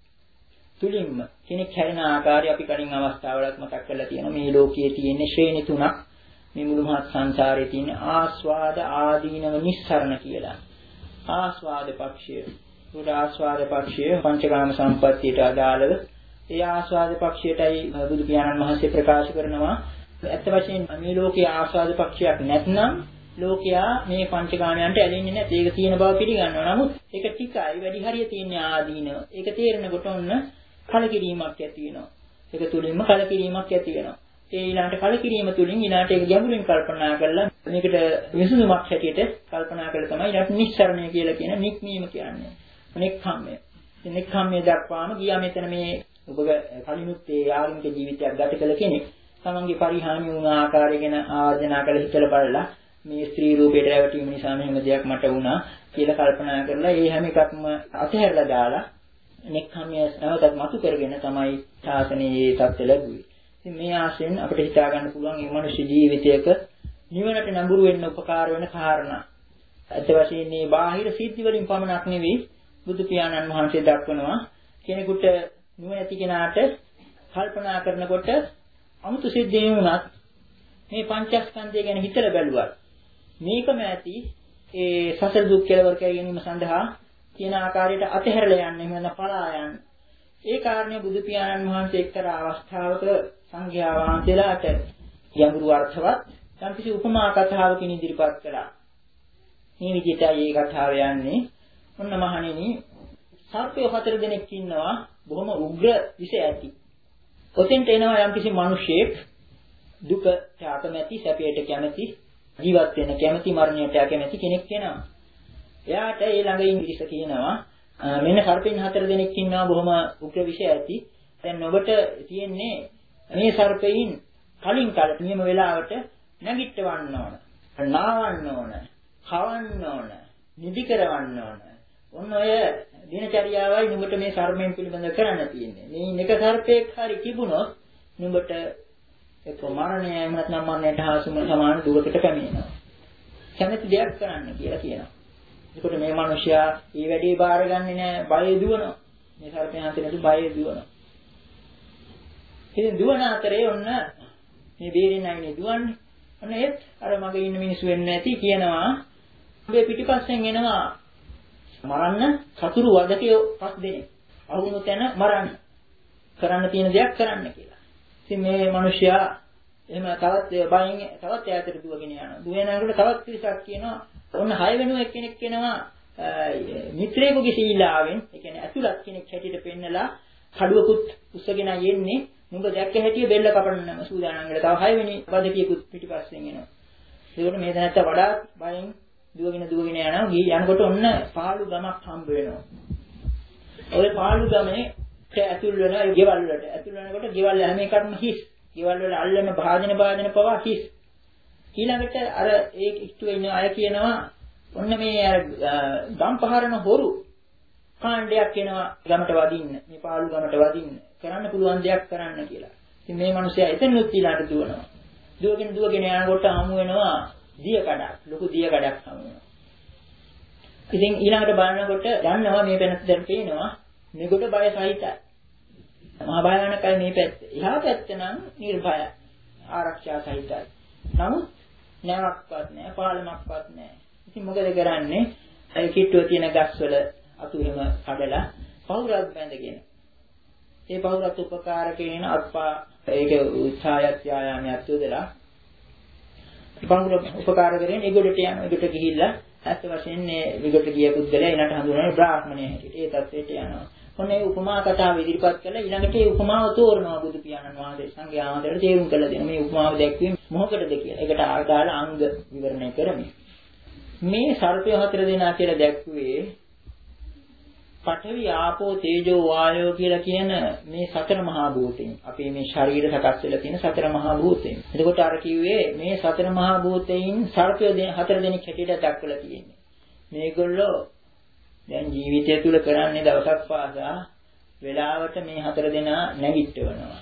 තුලින්ම කෙනෙක් හැරෙන ආකාරය අපි කලින් අවස්ථාවලත් මතක් කරලා තියෙනවා. මේ ලෝකයේ තියෙන ශ්‍රේණි තුනක් මේ මුළු මහත් සංසාරයේ තියෙන ආස්වාද ආදීනව නිස්සරණ කියලා. ආස්වාද පක්ෂය. උඩ ආස්වාද පක්ෂය පංචකාම සම්පත්තියට අදාළව ඒ ආස්වාද පක්ෂයටයි බුදු පියාණන් වහන්සේ ප්‍රකාශ කරනවා. ඇත්ත වශයෙන් මේ ලෝකයේ ආස්වාද පක්ෂයක් නැත්නම් ලෝකයා මේ පංචකාමයන්ට ඇලෙන්නේ නැති. ඒක තියෙන බව පිළිගන්නවා. නමුත් ඒක ටිකයි වැඩි හරිය තියෙන ආදීනව. ඒක තේරෙනකොට ඔන්න කලකිරීමක් ඇති වෙනවා. ඒක තුලින්ම කලකිරීමක් ඇති වෙනවා. ඒ ඊළාට කලකිරීම තුලින් ඊළාට ඒක ගැඹුරින් කල්පනා කරලා මේකට විසඳුමක් හැටියට කල්පනා කරලා තමයි ඊළාට නිස්සරණය කියලා කියන නික්මීම කියන්නේ. නික්ඛම්මය. මේ නික්ඛම්මය දක්වාම ගියා මෙතන මේ ඔබ කලිනුත් ඒ ආගමික ජීවිතයක් ගත කළ කෙනෙක් තමන්ගේ පරිහානි වුණ ආකාරය ගැන ආර්දනා කළ හිතලා බලලා මේ ස්ත්‍රී රූපයට රැවටීම නිසා මෙහෙම දෙයක් මට වුණා කියලා කල්පනා කරලා ඒ හැම එකක්ම අතහැරලා දාලා නෙක්ඛම්මය නැවතත් මතු කරගෙන තමයි ශාසනයේ තත්ත්ව ලැබුවේ. ඉතින් මේ ආශයෙන් අපිට හිතා ගන්න පුළුවන් මේ මනුෂ්‍ය ජීවිතයක නිවනට නඹුරු වෙන්න උපකාර වෙන කාරණා. අත් වශයෙන් මේ බාහිර සිද්ධි වලින් පමණක් නෙවෙයි බුදු පියාණන් වහන්සේ දක්වනවා කෙනෙකුට නුවණැති කෙනාට කල්පනා කරනකොට අමුතු සිද්ධියක් වුණත් මේ පංචස්කන්ධය ගැන හිතලා බැලුවත් මේකම ඇති ඒ සසර දුක් කෙලවර කර ගැනීම සඳහා කියන ආකාරයට අතහැරලා යන්නේ එහෙම නැත්නම් පලා යන්නේ. ඒ කාරණේ බුදු පියාණන් වහන්සේ එක්තරා අවස්ථාවක සංඝයා වහන්සේලාට ගැඹුරු අර්ථවත් යම්කිසි උපමා කතාවකින් ඉදිරිපත් කළා. මේ විදිහටයි මේ කතාව යන්නේ. ඔන්න මහණෙනි සර්පය හතර දෙනෙක් ඉන්නවා බොහොම උග්‍ර විෂ ඇති. ඔතෙන්ට එනවා යම්කිසි මිනිහෙක් දුකට අකමැති, සැපයට කැමැති, ජීවත් වෙන්න කැමැති, මරණයට අකමැති කෙනෙක් වෙනවා. එයාට ඒ ළඟ ඉන්න ඉරිස කියනවා මෙන්න සර්පෙන් හතර දෙනෙක් ඉන්නවා බොහොම උග්‍ර විෂය ඇති. දැන් ඔබට තියෙන්නේ මේ සර්පෙයින් කලින් කල නියම වෙලාවට නැගිටවන්න ඕන. නාවන්න ඕන. කවන්න ඕන. නිදි කරවන්න ඕන. ඔන්න ඔය දිනචරියාවයි නුඹට මේ සර්පෙන් පිළිබඳව කරන්න තියෙන්නේ. මේ එක සර්පෙක් හරි තිබුණොත් නුඹට ඒ ප්‍රමාණය එහෙම නැත්නම් මරණයට හා සමාන දුරකට පැමිණෙනවා. කැමැති දෙයක් කරන්න කියලා කියනවා. ඒකට මේ මිනිසයා මේ වැඩේ බාරගන්නේ නැහැ, බය දුවනවා. මේ සර්පයන් අතරේ බය දුවනවා. ඉතින් දුවන අතරේ ඔන්න මේ බේරෙන්න ආන්නේ දුවන්නේ. ඔන්න ඒත් අර මගේ ඉන්න මිනිස්සු වෙන්නේ නැති කියනවා. මේ පිටිපස්සෙන් එනවා මරන්න සතුරු වදකයෝ පස් දෙනෙක්. අහුණු තැන මරන්න. කරන්න තියෙන දෙයක් කරන්න කියලා. ඉතින් මේ මිනිසයා එහෙම තවත් බයෙන් තවත් ඈතට දුවගෙන යනවා. දුවන යනකොට තවත් පිරිසක් කියනවා ඔන්න හය වෙනුව එක්කෙනෙක් කෙනවා මිත්‍රයෙකුගේ සීලාවෙන්, ඒ කියන්නේ ඇතුළත් කෙනෙක් හැටියට පෙන්නලා කඩුවකුත් උස්සගෙන යන්නේ. නුඹ දැක්ක හැටිය බෙල්ල කපන්නම සූදානම් වෙලා තව හය වෙනි වදකියකුත් පිටිපස්සෙන් එනවා. ඒකට මේ දැනත්ත වඩා බයෙන් දුවගෙන දුවගෙන යනවා. ගිහ යනකොට ඔන්න පාළු ගමක් හම්බ වෙනවා. ඔය පාළු ගමේ ඇතුල් වෙන ගෙවල් වලට ඇතුල් වෙනකොට ගෙවල් හැම එකක්ම හිස්. ගෙවල් වල අල්ලන භාජන භාජන පවා හිස්. ඊළඟට අර ඒ ඉස්තුවේ ඉන්න අය කියනවා ඔන්න මේ ගම් පහරන හොරු කාණ්ඩයක් එනවා ගමට වදින්න. මේ පාළු ගමට වදින්න. කරන්න පුළුවන් දෙයක් කරන්න කියලා. ඉතින් මේ මිනිස්සයා එතනොත් ඊළාට දුවනවා. දුවගෙන දුවගෙන යනකොට හමු වෙනවා දිය කඩක්. ලොකු දිය කඩක් හමු වෙනවා. ඉතින් ඊළඟට බලනකොට යනවා මේ පැනත් දැන් පේනවා මේකට බය සහිතයි. මහා භයානකයි මේ පැත්ත. එහා පැත්ත නම් නිර්භයයි. ආරක්ෂා සහිතයි. නමුත් නැවක්වත් නැහැ, පාලමක්වත් නැහැ. ඉතින් මොකද කරන්නේ? ඒ කිට්ටුව තියෙන ගස්වල අතු එහෙම කඩලා පහුරක් බැඳගෙන. ඒ පහුරත් උපකාර කරන අත්පා ඒක උත්සාහයත් යායාමයක් යොදලා පහුර උපකාර කරගෙන ඒගොඩට යන ඒගොඩට ගිහිල්ලා ඇත්ත වශයෙන්ම විගොඩ ගිය පුද්ගලයා ඊළඟට හඳුනන බ්‍රාහ්මණය හැටියට ඒ තත්ත්වයට යනවා. ඔන්න ඒ උපමා කතාව ඉදිරිපත් කළා ඊළඟට ඒ උපමාව තෝරනවා බුදු පියාණන් වහන්සේ සංඝයා වහන්සේට තේරුම් කළ දෙනවා. මේ උපමාව දැක්වීම මොකකටද කියලා. ඒකට ආදාළ අංග විවරණය කරමි. මේ සර්පය හතර දෙනා කියලා දැක්ුවේ පඨවි ආපෝ තේජෝ වායෝ කියලා කියන මේ සතර මහා භූතයන්. අපේ මේ ශරීර සකස් වෙලා තියෙන සතර මහා භූතයන්. එතකොට අර කිව්වේ මේ සතර මහා භූතයන් සර්පය හතර දෙනෙක් හැටියට දක්වලා තියෙන්නේ. මේගොල්ලෝ දැන් ජීවිතය තුල කරන්නේ දවසක් පාසා වෙලාවට මේ හතර දෙනා නැගිටවනවා.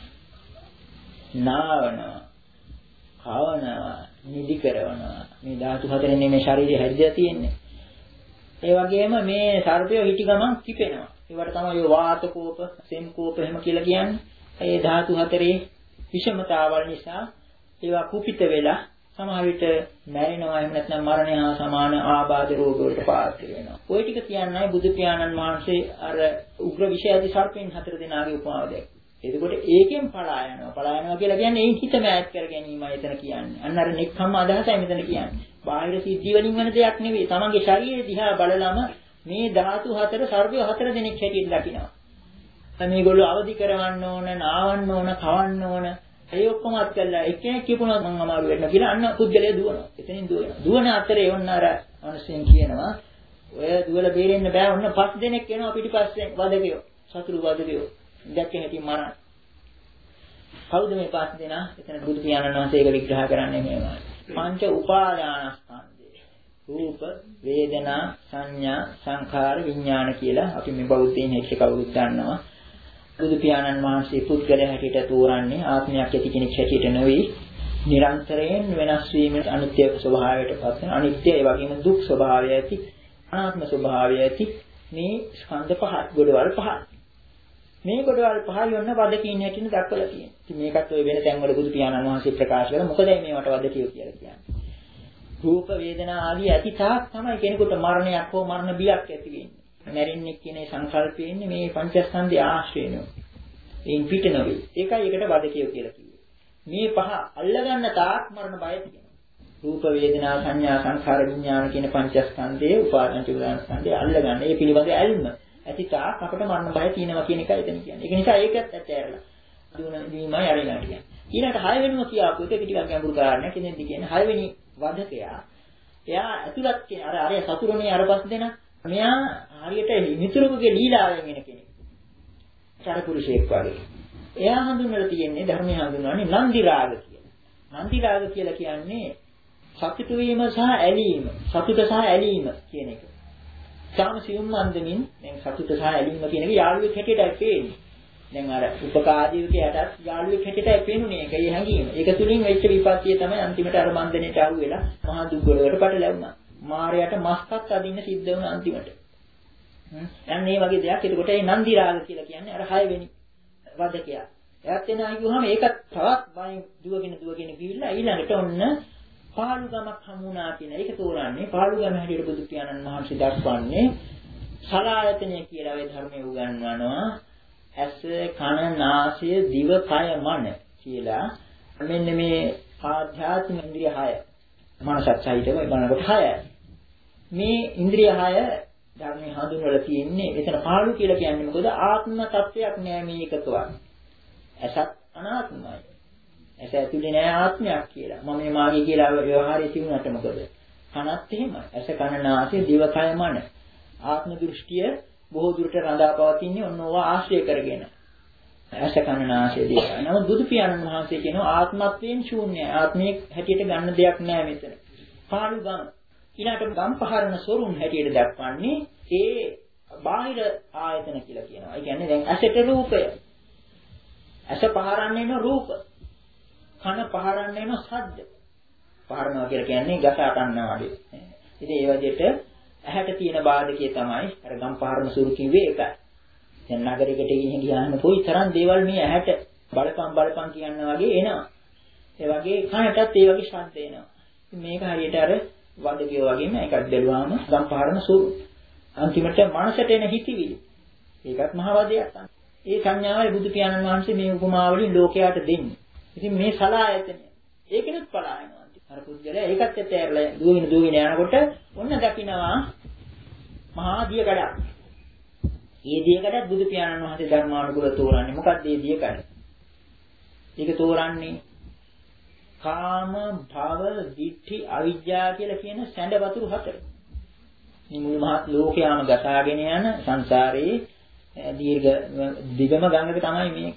නාවනවා. කවනවා. නිදි කරනවා. මේ ධාතු හතරෙන් මේ ශරීරය හැදිලා තියෙන්නේ. ඒ වගේම මේ සර්පය හිටි ගමන් කිපෙනවා. ඒවට තමයි ඔය වාත කෝප, සෙම් කෝප එහෙම කියලා කියන්නේ. ඒ ධාතු හතරේ විෂමතාවල් නිසා ඒවා කුපිත වෙලා සමහර විට මැරෙනවා. එහෙම නැත්නම් මරණය හා සමාන ආබාධ රෝග වලට පාත්‍ර වෙනවා. ওই ටික කියන්නේ බුදු පියාණන් වහන්සේ අර උග්‍ර විෂයාදී සර්පෙන් හතර දෙනාගේ උපමාව දැක්කේ. එතකොට ඒකෙන් පලා යනවා. පලා යනවා කියලා කියන්නේ ඒ හිත මෑත් කර ගැනීමයි එතන කියන්නේ. අන්න අර නෙක්ඛම්ම අදහසයි මෙතන කියන්නේ. බාහිර සිද්ධි වලින් වෙන දෙයක් නෙවෙයි. තමන්ගේ ශරීරය දිහා බලලම මේ ධාතු හතර සර්වය හතර දෙනෙක් හැටියට දකිනවා. මේගොල්ලෝ අවදි කරවන්න ඕන, නාවන්න ඕන, කවන්න ඕන. ඒ ඔක්කොම අත් කළා. එක්කෙනෙක් කියපුණා මං අමාරු වෙන්න කියලා අන්න පුද්ගලයා දුවනවා. එතනින් දුවනවා. දුවන අතරේ ඔන්න අර මිනිස්සුන් කියනවා ඔය දුවලා බේරෙන්න බෑ. ඔන්න පස් දෙනෙක් එනවා පිටිපස්සෙන් වදකයෝ. සතුරු වදකයෝ. දැක්ක හැටි මරණ. කවුද මේ පස් දෙනා? එතන බුදු පියාණන් වහන්සේ ඒක විග්‍රහ කරන්නේ මේවා. පංච උපාදානස්කන්ධය. රූප, වේදනා, සංඥා, සංඛාර, විඥාන කියලා අපි මේ බෞද්ධයින් හැටියට කවුරුත් දන්නවා. බුදු පියාණන් වහන්සේ පුද්ගලයා හැටියට තෝරන්නේ ආත්මයක් ඇති කෙනෙක් හැටියට නෙවෙයි. නිරන්තරයෙන් වෙනස් වීමේ අනිත්‍ය ස්වභාවයට පත් වෙන අනිත්‍ය ඒ වගේම දුක් ස්වභාවය ඇති, අනාත්ම ස්වභාවය ඇති මේ ස්කන්ධ පහ, ගොඩවල් පහ. මේ කොටවල් පහයි වන්න වදකින් හැටින් දක්වලා තියෙනවා. ඉතින් මේකත් ඔය වෙන තැන්වල බුදු පියාණන් වහන්සේ ප්‍රකාශ කරලා මොකදයි මේවට වදකියෝ කියලා කියන්නේ. රූප වේදනා ආදී ඇති තාක් තමයි කෙනෙකුට මරණයක් හෝ මරණ බියක් ඇති වෙන්නේ. මැරෙන්නේ කියන සංකල්පය ඉන්නේ මේ පංචස්කන්ධය ආශ්‍රයනෝ. එයින් පිට නොවේ. ඒකයි ඒකට වදකියෝ කියලා කිව්වේ. මේ පහ අල්ලගන්න තාක් මරණ බය තියෙනවා. රූප වේදනා සංඥා සංඛාර විඥාන කියන පංචස්කන්ධයේ උපාදාන චතුරාර්ය අල්ලගන්න. ඒ පිළිබඳ ඇල්ම ඇතිතාක් අපිට මරණ බය තියෙනවා කියන එකයි එතන කියන්නේ. ඒක නිසා ඒකත් ඇතෑරලා දුන වීමයි අරිනා කියන්නේ. ඊළඟට හය වෙනිම කියාපු එක ටිකක් ගැඹුරු කාරණයක්. ඉතින්දි කියන්නේ හය වෙනි වදකයා එයා ඇතුළත් කියන අර අර සතුරුනේ අර පස් දෙනා මෙයා හරියට මිතුරුගේ ලීලාවෙන් එන කෙනෙක්. චර පුරුෂයෙක් වගේ. එයා හඳුන්වලා තියෙන්නේ ධර්මය හඳුන්වන්නේ නන්දි රාග කියලා. නන්දි රාග කියලා කියන්නේ සතුටු වීම සහ ඇලීම. සතුට සහ ඇලීම කියන එක. සාම සියුම් මන්දමින් දැන් සතුට සහ ඇලීම කියන එක යාළුවෙක් හැටියටයි පේන්නේ. දැන් අර උපකාදීවකයටත් යාළුවෙක් හැටියටයි පේන්නේ ඒක. ඒ හැඟීම. ඒක තුලින් වෙච්ච විපත්තිය තමයි අන්තිමට අර මන්දනේට අහු වෙලා මහා දුක් ගොඩකට පැටලෙවුණා. මාරයට මස්කත් අදින්න සිද්ධ වුණා අන්තිමට. හ්ම්. දැන් මේ වගේ දෙයක්. එතකොට මේ නන්දි රාග කියලා කියන්නේ අර හය වෙනි වදකයා. එයාත් එන අයුවම ඒකත් තවත් බයි දුවගෙන දුවගෙන ගිහිල්ලා ඊළඟට ඔන්න පාළුගමක් හමුණා කියන එක තෝරන්නේ. පාළුගම හැටියට බුදු පියාණන් වහන්සේ දක්වන්නේ සලායතනය කියලා ඒ ධර්මයේ උගන්වනවා. ඇස, කන, නාසය, දිව, කය, මන කියලා මෙන්න මේ ආධ්‍යාත්මික ඉන්ද්‍රිය හය. මනසත් සහිතව බලනකොට හයයි. මේ ඉන්ද්‍රිය හය ධර්මයේ හඳුන්වලා තියෙන්නේ එතන පාළු කියලා කියන්නේ මොකද? ආත්ම තත්වයක් නෑ මේ එකකවත්. ඇසත් අනාත්මයි. ඇස ඇතුලේ නෑ ආත්මයක් කියලා. මම මේ මාගේ කියලා ව්‍යවහාරයේ තිබුණාට මොකද? කනත් එහෙමයි. ඇස, කන, නාසය, දිව, කය, මන. ආත්ම දෘෂ්ටිය බොහෝ දුරට රඳා පවතින්නේ ඔන්න ඕවා ආශ්‍රය කරගෙන. ඇස, කන, නාසය, දිව. නමුත් බුදු පියාණන් වහන්සේ කියනවා ආත්මත්වයෙන් ශූන්‍යයි. ආත්මයේ හැටියට ගන්න දෙයක් නෑ මෙතන. පාළු ගම්. ඊළඟට ගම් පහරන ස්වරුන් හැටියට දක්වන්නේ ඒ බාහිර ආයතන කියලා කියනවා. ඒ කියන්නේ දැන් ඇසට රූපය. ඇස පහරන්නේ නෝ රූප. කන පහරන්නේ නෝ ශබ්ද. පහරනවා කියලා කියන්නේ ගස අටන්නා වගේ. ඉතින් ඒ වගේට ඇහැට තියෙන බාධකයේ තමයි අර ගම් පහරන සුරු කිව්වේ ඒකයි. දැන් නගරයකට ගිහින් ගියාම කොයි තරම් දේවල් මේ ඇහැට බලපං බලපං කියනවා වගේ එනවා. ඒ වගේ කනටත් ඒ වගේ ශබ්ද එනවා. මේක හරියට අර වදකිය වගේම එකක් බැලුවාම ගම් පහරන සුරු. අන්තිමට මනසට එන හිතිවිලි. ඒකත් මහ වදයක් තමයි. ඒ සංඥාවයි බුදු පියාණන් වහන්සේ මේ උපමාවලින් ලෝකයට දෙන්නේ. ඉතින් මේ සලායතනය ඒකෙනුත් පලායනවා. අර පුද්ගලයා ඒකත් ඇතැරලා දුවගෙන දුවගෙන යනකොට ඔන්න දකින්නවා මහා දිය කඩක්. ඒ දිය කඩක් බුදු පියාණන් වහන්සේ ධර්මානුකූලව තෝරන්නේ. මොකක්ද මේ දිය කඩ? ඒක තෝරන්නේ කාම, භව, ditthi, අවිජ්ජා කියලා කියන සැඬ වතුරු හතර. මේ මුළු මහත් ලෝකයාම ගසාගෙන යන සංසාරයේ දීර්ඝ දිගම ගඟක තමයි මේක.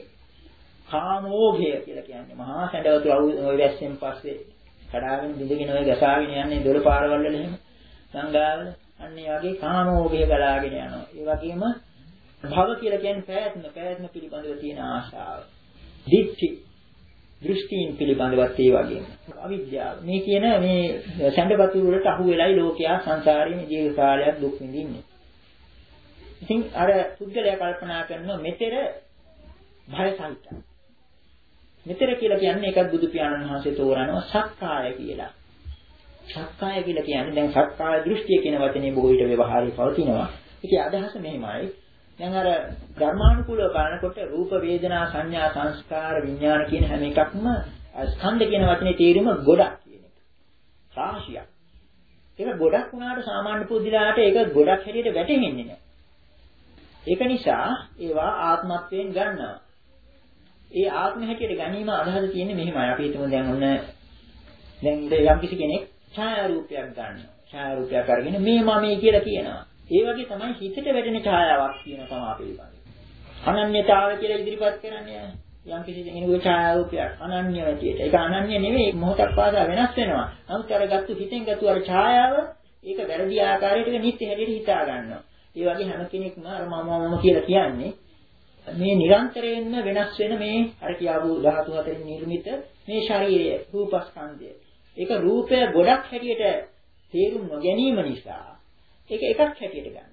කාමෝඝය කියලා කියන්නේ මහා සැඬ වතුරු ඔය වැස්සෙන් පස්සේ කඩාගෙන දිගගෙන ඔය ගසාගෙන යන්නේ දොළ පාරවල් වල එහෙම ගංගාවල අන්න ඒ වගේ කාමෝභය ගලාගෙන යනවා. ඒ වගේම භව කියලා කියන්නේ පැවැත්ම, පැවැත්ම පිළිබඳව තියෙන ආශාව. දිට්ඨි දෘෂ්ටීන් පිළිබඳවත් ඒ වගේම. අවිද්‍යාව. මේ කියන මේ සැඬපතු වලට අහු වෙලයි ලෝකයා සංසාරයේ ජීවිත කාලයක් දුක් විඳින්නේ. ඉතින් අර පුද්ගලයා කල්පනා කරන මෙතෙර භය සහිතයි. මෙතර කියලා කියන්නේ ඒකත් බුදු පියාණන් වහන්සේ තෝරනවා සක්කාය කියලා. සක්කාය කියලා කියන්නේ දැන් සක්කාය දෘෂ්ටිය කියන වචනේ බොහෝ විට ව්‍යවහාරයේ පවතිනවා. ඒකේ අදහස මෙහෙමයි. දැන් අර ධර්මානුකූලව බලනකොට රූප, වේදනා, සංඥා, සංස්කාර, විඥාන කියන හැම එකක්ම ස්කන්ධ කියන වචනේ තේරුම ගොඩක් කියන එක. රාශියක්. ඒක ගොඩක් වුණාට සාමාන්‍ය පුදුලාට ඒක ගොඩක් හැටියට වැටෙන්නේ නැහැ. ඒක නිසා ඒවා ආත්මත්වයෙන් ගන්නවා. ඒ ආත්ම හැටියට ගැනීම අදහස තියෙන්නේ මෙහෙමයි. අපි හිතමු දැන් ඔන්න දැන් යම් කිසි කෙනෙක් ඡායා රූපයක් ගන්නවා. ඡායා රූපයක් අරගෙන මේ මමයි කියලා කියනවා. ඒ වගේ තමයි හිතට වැටෙන ඡායාවක් කියන තමා පිළිබඳ. අනන්‍යතාවය කියලා ඉදිරිපත් කරන්නේ යම් කිසි කෙනෙකුගේ ඡායා රූපයක් අනන්‍ය වැටියට. ඒක අනන්‍ය නෙවෙයි මොහොතක් පාසා වෙනස් වෙනවා. නමුත් අර ගත්තු හිතෙන් ගත්තු අර ඡායාව ඒක වැරදි ආකාරයකට නිත්‍ය හැටියට හිතා ගන්නවා. ඒ වගේ හැම කෙනෙක්ම අර මම මම කියලා කියන්නේ මේ නිරන්තරයෙන්ම වෙනස් වෙන මේ අර කියාපු ධාතු හතරෙන් නිර්මිත මේ ශරීරය රූපස්කන්ධය. ඒක රූපය ගොඩක් හැටියට තේරුම් නොගැනීම නිසා ඒක එකක් හැටියට ගන්න.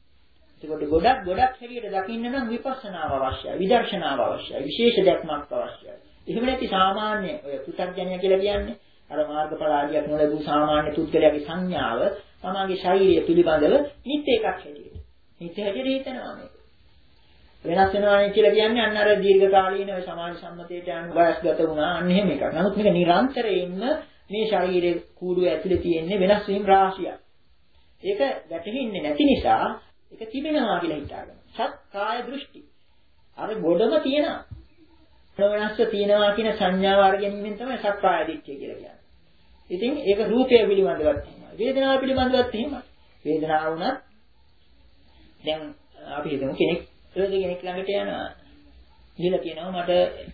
ඒකට ගොඩක් ගොඩක් හැටියට දකින්න නම් විපස්සනාව අවශ්‍යයි, විදර්ශනාව අවශ්‍යයි, විශේෂ දැක්මක් අවශ්‍යයි. එහෙම නැති සාමාන්‍ය ඔය පුතග්ජනය කියලා කියන්නේ අර මාර්ගඵල ආදියක් නොලැබූ සාමාන්‍ය පුද්ගලයාගේ සංඥාව තමගේ ශරීරය පිළිබඳව නිත්‍ය එකක් හැටියට. නිත්‍ය හැටියට හිතනවා මේක. වෙනස් වෙනවානේ කියලා කියන්නේ අන්න අර දීර්ඝ කාලීන ඔය සමාජ සම්මතයට යන වයස්ගත වුණා අන්න එහෙම එකක්. නමුත් මේක නිරන්තරයෙන්ම මේ ශරීරයේ කූඩුව ඇතුලේ තියෙන වෙනස් වීම රාශියක්. ඒක වැටහෙන්නේ නැති නිසා ඒක තිබෙනවා කියලා හිතාගන්න. සත්කාය දෘෂ්ටි. අර ගොඩම තියෙනවා. නොවෙනස්ව තියෙනවා කියන සංඥාව අරගෙනීමෙන් තමයි සක්කාය දිට්ඨිය කියලා කියන්නේ. ඉතින් ඒක රූපය පිළිබඳවත් එහෙමයි. වේදනාව පිළිබඳවත් එහෙමයි. වේදනාව වුණත් දැන් අපි හිතමු කෙනෙක් රෝගී කෙනෙක් ළඟට යනවා. ගිහලා කියනවා මට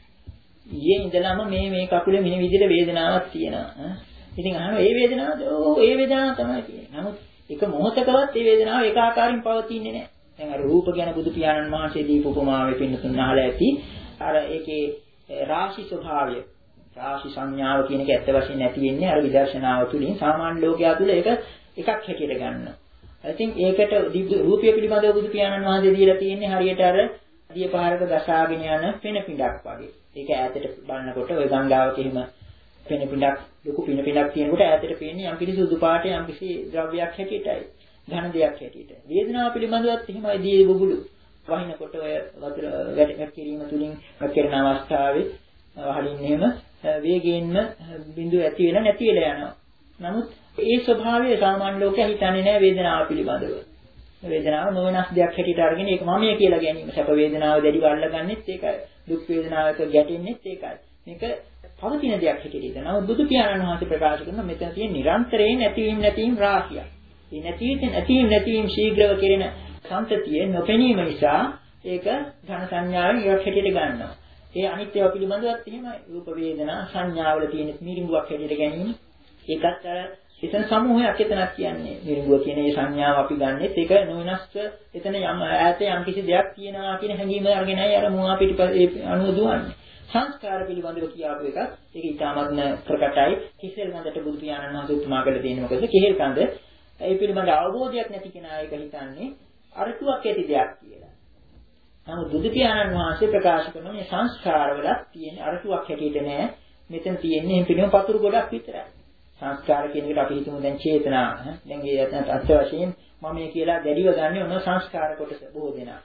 ඊයේ ඉඳලාම මේ මේ කකුලේ මෙන්න විදිහට වේදනාවක් තියෙනවා. ඉතින් අහනවා ඒ වේදනාවද? ඔව් ඒ වේදනාව තමයි තියෙන්නේ. නමුත් එක මොහොතකවත් මේ වේදනාව එක ආකාරයෙන් පවතින්නේ නැහැ. දැන් අර රූප ගැන බුදු පියාණන් වහන්සේ දීපු උපමාවෙ පින්නතුන් අහලා ඇති. අර ඒකේ රාශි ස්වභාවය, රාශි සංඥාව කියන එක ඇත්ත වශයෙන් නැති වෙන්නේ අර විදර්ශනාව තුළින් සාමාන්‍ය ලෝකයා තුළ ඒක එකක් හැටියට ගන්නවා. ඉතින් ඒකට රූපය පිළිබඳව බුදු පියාණන් වහන්සේ දීලා තියෙන්නේ හරියට අර දිය පාරක ගසාගෙන යන පෙන පිඬක් වගේ. ඒක ඈතට බලනකොට ওই ගංගාවක එහෙම පෙන පිඬක් ලොකු පින පිඬක් තියෙනකොට ඈතට පේන්නේ යම්කිසි සුදු පාට යම්කිසි ද්‍රව්‍යයක් හැටියටයි. ඝන දෙයක් හැටියට. වේදනාව පිළිබඳවත් එහෙමයි දී බුබුලු. වහිනකොට ඔය වතුර වැටෙන කිරීම තුලින් කරන අවස්ථාවේ වහලින් එහෙම වේගයෙන්ම බිඳුව ඇති වෙලා නැති වෙලා යනවා. නමුත් ඒ ස්වභාවය සාමාන්‍ය ලෝකයා හිතන්නේ නැහැ වේදනාව පිළිබඳව. වේදනාව නොවෙනස් දෙයක් හැටියට අරගෙන ඒක මමයේ කියලා ගැනීම. සැප වේදනාව දැඩිව අල්ලගන්නෙත් ඒකයි. දුක් වේදනාවක ගැටෙන්නෙත් ඒකයි. මේක පවතින දෙයක් හැටියට හිතන. නමුත් බුදු පියාණන් වහන්සේ ප්‍රකාශ කරන මෙතන තියෙන නිරන්තරයෙන් නැතිවීම නැතිවීම රාශියක්. මේ නැතිවීම නැතිවීම නැතිවීම ශීඝ්‍රව කෙරෙන සංතතිය නොපෙනීම නිසා ඒක ඝන සංඥාවෙන් ඉවක් හැටියට ගන්නවා. ඒ අනිත්‍යව පිළිබඳවත් එහෙමයි. රූප වේදනා සංඥාවල තියෙන මිරිඟුවක් හැටියට ගැනීම. ඒකත් අර එතන සමූහයක් එතනක් කියන්නේ. මිරිඟුව කියන මේ සංඥාව අපි ගන්නෙත් ඒක නොවෙනස්ව එතන යම් ඈත යම් කිසි දෙයක් තියෙනවා කියන හැඟීම අරගෙනයි අර මුවා පිටිපස්සේ අනුව දුවන්නේ. සංස්කාර පිළිබඳව කියාපු එකක්. ඒක ඊටාත්ම ප්‍රකටයි. කිසෙල් කන්දට බුදු පියාණන් වහන්සේ උතුමා කළ තියෙන මොකද? කිහෙල් කන්ද ඒ පිළිබඳ අවබෝධයක් නැති කෙනා ඒක හිතන්නේ අරටුවක් ඇති දෙයක් කියලා. නමුත් බුදු පියාණන් වහන්සේ ප්‍රකාශ කරන මේ සංස්කාරවලත් තියෙන අරටුවක් හැටියට නෑ. මෙතන තියෙන්නේ මේ පිළිම පතුරු ගොඩක් විතරයි. සංස්කාර කියන එකට අපි හිතමු දැන් චේතනා. දැන් ඒ අත්‍ය වශයෙන් මම මේ කියලා දැඩිව ගන්න ඕන සංස්කාර කොටස බොහෝ දෙනා.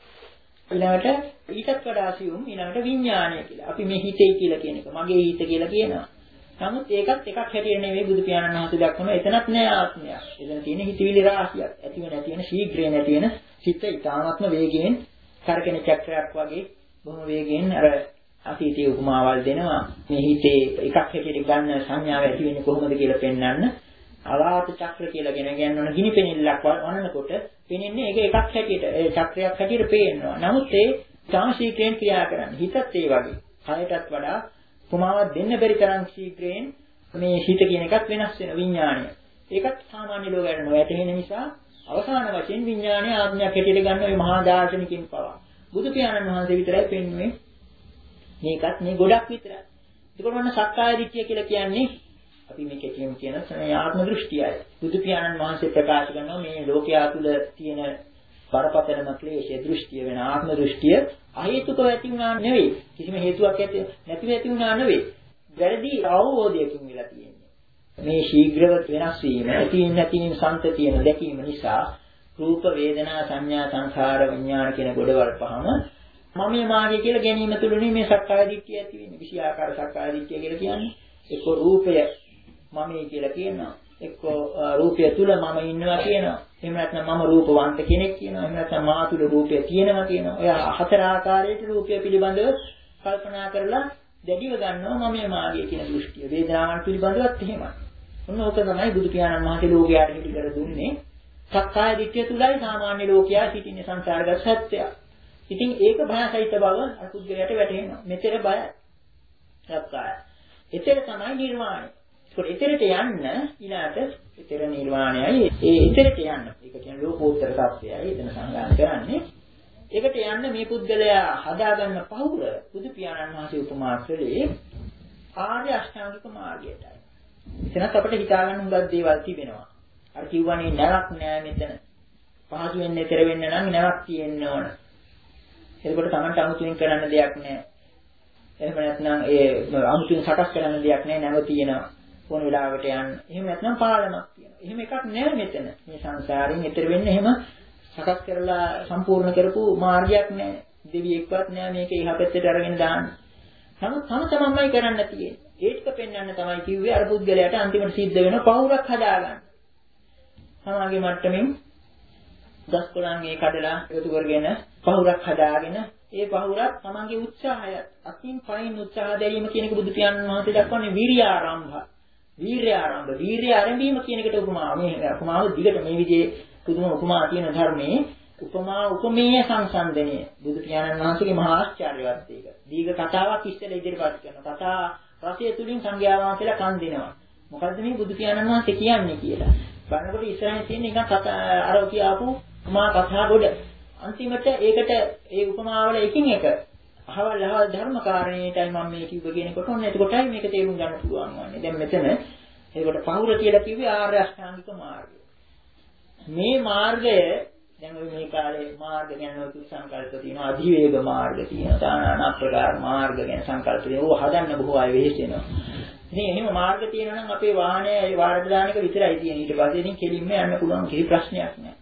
ඊළඟට ඊටත් වඩා සියුම් ඊළඟට විඥානය කියලා. අපි මේ හිතේ කියලා කියන එක මගේ හිත කියලා කියනවා. නමුත් ඒකත් එකක් හැටියට නෙවෙයි බුදු පියාණන් වහන්සේ දක්වන එතනත් නෑ ආත්මයක්. එතන තියෙන හිතවිලි රාශියක්. ඇතිව නැති වෙන ශීඝ්‍රේ නැති වෙන සිත ඊටාත්ම වේගයෙන් කරකෙන චක්‍රයක් වගේ බොහොම වේගයෙන් අර අතීතයේ උපමාවල් දෙනවා. මේ හිතේ එකක් හැටියට ගන්න සංඥාව ඇති වෙන්නේ කොහොමද කියලා පෙන්වන්න. අලාත චක්‍ර කියලා ගෙන ගන්නවන ගිනි පෙනෙල්ලක් වනනකොට පෙනෙන්නේ ඒක එකක් හැටියට ඒ චක්‍රයක් හැටියට පේනවා. නමුත් ඒ තාම ශීඝ්‍රයෙන් ක්‍රියා කරන්නේ. හිතත් ඒ වගේ. කයටත් වඩා උපමාවක් දෙන්න බැරි තරම් ශීඝ්‍රයෙන් මේ හිත කියන එකත් වෙනස් වෙන විඥාණය. ඒකත් සාමාන්‍ය ලෝකයට නොවැටහෙන නිසා අවසාන වශයෙන් විඥාණය ආත්මයක් හැටියට ගන්න ওই මහා දාර්ශනිකින් පවා. බුදු පියාණන් වහන්සේ විතරයි පෙන්වන්නේ මේකත් මේ ගොඩක් විතරයි. ඒකෝට වන්න සක්කාය දිට්ඨිය කියලා කියන්නේ අපි මේ කෙටියෙන් කියන ආත්ම දෘෂ්ටියයි. බුදු පියාණන් වහන්සේ ප්‍රකාශ කරනවා මේ ලෝකයා තුල තියෙන බරපතලම ක්ලේශය දෘෂ්ටිය වෙන ආත්ම දෘෂ්ටිය අහේතුකව ඇති වුණා නෙවෙයි. කිසිම හේතුවක් ඇති නැතිව ඇති වුණා නෙවෙයි. වැරදි අවබෝධයකින් වෙලා තියෙන්නේ. මේ ශීඝ්‍රව වෙනස් වීම, ඇතිවීම නැතිවීම සංතතියන දැකීම නිසා රූප වේදනා සංඥා සංඛාර විඥාන කියන ගොඩවල් පහම මම මාගේ කියලා ගැනීම තුළනේ මේ සක්කාය දිට්ඨිය ඇති වෙන්නේ. විෂයාකාර සක්කාය දිට්ඨිය කියලා කියන්නේ එක්ක රූපය මමයි කියලා කියනවා. එක්ක රූපය තුල මම ඉන්නවා කියනවා. එහෙම නැත්නම් මම රූපවන්ත කෙනෙක් කියනවා. එහෙම නැත්නම් මා තුල රූපය තියෙනවා කියනවා. ඔය හතර ආකාරයට රූපය පිළිබඳව කල්පනා කරලා දැඩිව ගන්නවා මම මාගේ කියන දෘෂ්ටිය. වේදනාවන් පිළිබඳවත් එහෙමයි. ඔන්න ඕක තමයි බුදු පියාණන් වහන්සේ ලෝකයට හිටි කර දුන්නේ. සක්කාය දිට්ඨිය තුලයි සාමාන්‍ය ලෝකයා සිටින්නේ සංසාරගත සත්‍යය. ඉතින් ඒක භයසහිත බව අකුද්දලයට වැටෙනවා. මෙතර බයයි. සක්කාය. එතර තමයි නිර්වාණය. ඒකට එතරට යන්න ඊළාට එතර නිර්වාණයයි ඒ එතරට යන්න. ඒක කියන්නේ ලෝකෝත්තර සත්‍යයයි එතන සංගායන කරන්නේ. ඒකට යන්න මේ පුද්ගලයා හදාගන්න පහුර බුදු පියාණන් වහන්සේ උපමා කළේ ආර්ය අෂ්ටාංගික මාර්ගයටයි. එතනත් අපිට හිතා ගන්න හුඟක් දේවල් තිබෙනවා. අර කිව්වනේ නැවක් නෑ මෙතන. පහසු වෙන්න එතර වෙන්න නම් නැවක් තියෙන්න ඕන. එතකොට Tamanට අමුතුවෙන් කරන්න දෙයක් නෑ. එහෙම නැත්නම් ඒ අමුතුවෙන් සකස් කරන්න දෙයක් නෑ නැව තියෙනවා. ඕන වෙලාවකට යන්න. එහෙම නැත්නම් පාලනක් තියෙනවා. එහෙම එකක් නෑ මෙතන. මේ සංසාරයෙන් එතර වෙන්න එහෙම සකස් කරලා සම්පූර්ණ කරපු මාර්ගයක් නෑ. දෙවියෙක්වත් නෑ මේක එහා පැත්තට අරගෙන දාන්න. නමුත් තම තමන්මයි කරන්න තියෙන්නේ. ඒක පෙන්වන්න තමයි කිව්වේ අර පුද්ගලයාට අන්තිමට සිද්ධ වෙන පවුරක් හදාගන්න. සමාගයේ මට්ටමින් දස් කොළන් ඒ කඩලා එකතු කරගෙන පහුරක් හදාගෙන ඒ පහුරත් තමන්ගේ උත්සාහය අතින් පයින් උත්සාහ දැරීම කියන එක බුදු පියාණන් වහන්සේ දක්වන්නේ වීර්ය ආරම්භ. වීර්ය ආරම්භ. වීර්ය ආරම්භීම කියන එකට උපමා. මේ උපමාව දිගට මේ විදිහේ පුදුම උපමා තියෙන ධර්මයේ උපමා උපමේය සංසන්දනය බුදු පියාණන් වහන්සේගේ මහා ආශ්චර්යවත් එක. දීඝ කතාවක් ඉස්සෙල්ලා ඉදිරිපත් කරනවා. කතා රසය තුලින් සංඝයා වහන්සේලා කන් දෙනවා. මොකද්ද මේ බුදු පියාණන් වහන්සේ කියන්නේ කියලා. බලනකොට ඉස්සරහින් තියෙන නිකන් කතා අර කියාපු උපමා කතා ගොඩ. අන්තිමට ඒකට ඒ උපමාවල එකින් එක අහවල් අහවල් ධර්ම කාරණේටයි මම මේ කිව්ව කියනකොට ඔන්න එතකොටයි මේක තේරුම් ගන්න පුළුවන් වන්නේ. දැන් මෙතන ඒකට පහුර කියලා කිව්වේ ආර්ය අෂ්ටාංගික මාර්ගය. මේ මාර්ගය දැන් ඔය මේ කාලේ මාර්ග ගැන ඔය සංකල්ප තියෙනවා, අධිවේග මාර්ග තියෙනවා, নানা ආකාර මාර්ග ගැන සංකල්ප තියෙනවා. ඕවා හදන්න බොහෝ අය වෙහෙසෙනවා. ඉතින් එහෙම මාර්ග තියෙනවා නම් අපේ වාහනේ ඒ වාරට දාන එක විතරයි තියෙන්නේ. ඊට පස්සේ ඉතින් කෙලින්ම යන්න පුළුවන් කිසි ප්‍රශ්නයක් නැහැ.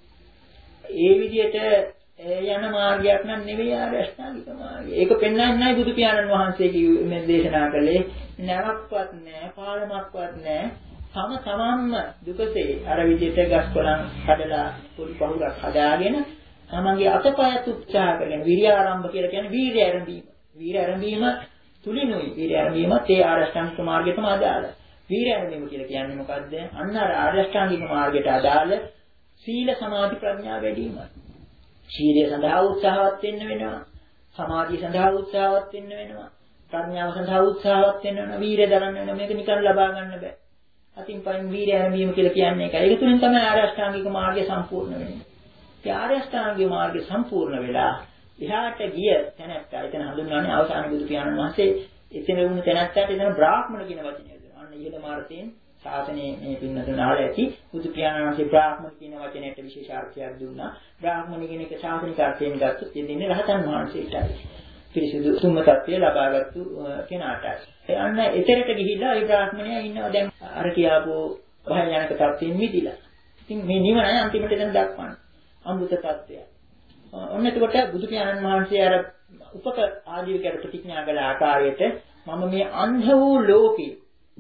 ඒ විදිහට යන මාර්ගයක් නම් නෙවෙයි ආර්ය අෂ්ටාංගික මාර්ගය. ඒක පෙන්වන්නයි බුදු පියාණන් වහන්සේ කිව්වේ දේශනා කළේ. නැවක්වත් නැහැ, පාලමක්වත් නැහැ. තම තමන්ම දුකසේ අර විදිහට ගස් කොළන් කඩලා පොඩි පහුරක් හදාගෙන තමන්ගේ අතපයත් උත්සාහ කරගෙන විරිය ආරම්භ කියලා කියන්නේ වීර්ය ආරම්භීම. වීර්ය ආරම්භීම තුලිනුයි වීර්ය ආරම්භීමත් ඒ ආර්ය අෂ්ටාංගික මාර්ගයටම අදාළ. වීර්ය ආරම්භීම කියලා කියන්නේ මොකද්ද? අන්න අර ආර්ය අෂ්ටාංගික මාර්ගයට අදාළ සීල සමාධි ප්‍රඥා වැඩි වීම. ශීලය සඳහා උත්සාහවත් වෙන්න වෙනවා. සමාධිය සඳහා උත්සාහවත් වෙන්න වෙනවා. ප්‍රඥාව සඳහා උත්සාහවත් වෙන්න වෙනවා. වීර්ය දරන්න වෙනවා. මේක නිකන් ලබා ගන්න බෑ. අතින් පයින් වීර්ය ආරම්භීම කියලා කියන්නේ ඒකයි. ඒක තුලින් තමයි ආර්ය අෂ්ටාංගික මාර්ගය සම්පූර්ණ වෙන්නේ. ඒ ආර්ය අෂ්ටාංගික මාර්ගය සම්පූර්ණ වෙලා එහාට ගිය තැනැත්තා එතන හඳුන්වන්නේ අවසාන බුදු පියාණන් වහන්සේ එතන වුණ තැනැත්තාට එතන බ්‍රාහ්මණ කියන වචනය දෙනවා. අන්න ඊළ මාර්ගයෙන් ශාසනයේ මේ පින්නතුන් ආලා ඇති බුදු පියාණන් වහන්සේ බ්‍රාහ්මණ කියන වචනයට විශේෂ අර්ථයක් දුන්නා. බ්‍රාහ්මණ කියන එක ශාසනික අර්ථයෙන් ගත්තොත් දෙන්නේ රහතන් වහන්සේටයි. පිරිසිදු තුම්ම තත්ත්වය ලබාගත්තු කෙනාටයි. ඒ අන්න එතරට ගිහිල්ලා ඒ බ්‍රාහ්මණයා ඉන්නවා දැන් අර කියාපෝ භයානක තත්ත්වයෙන් මිදිලා. ඉතින් මේ නිවනයි අන්තිමට එතන දක්වන්නේ. අමෘත තත්ත්වය. ඔන්න එතකොට බුදු පියාණන් වහන්සේ අර උපක ආජීවකයට ප්‍රතිඥා කළ ආකාරයට මම මේ අන්ධ වූ ලෝකේ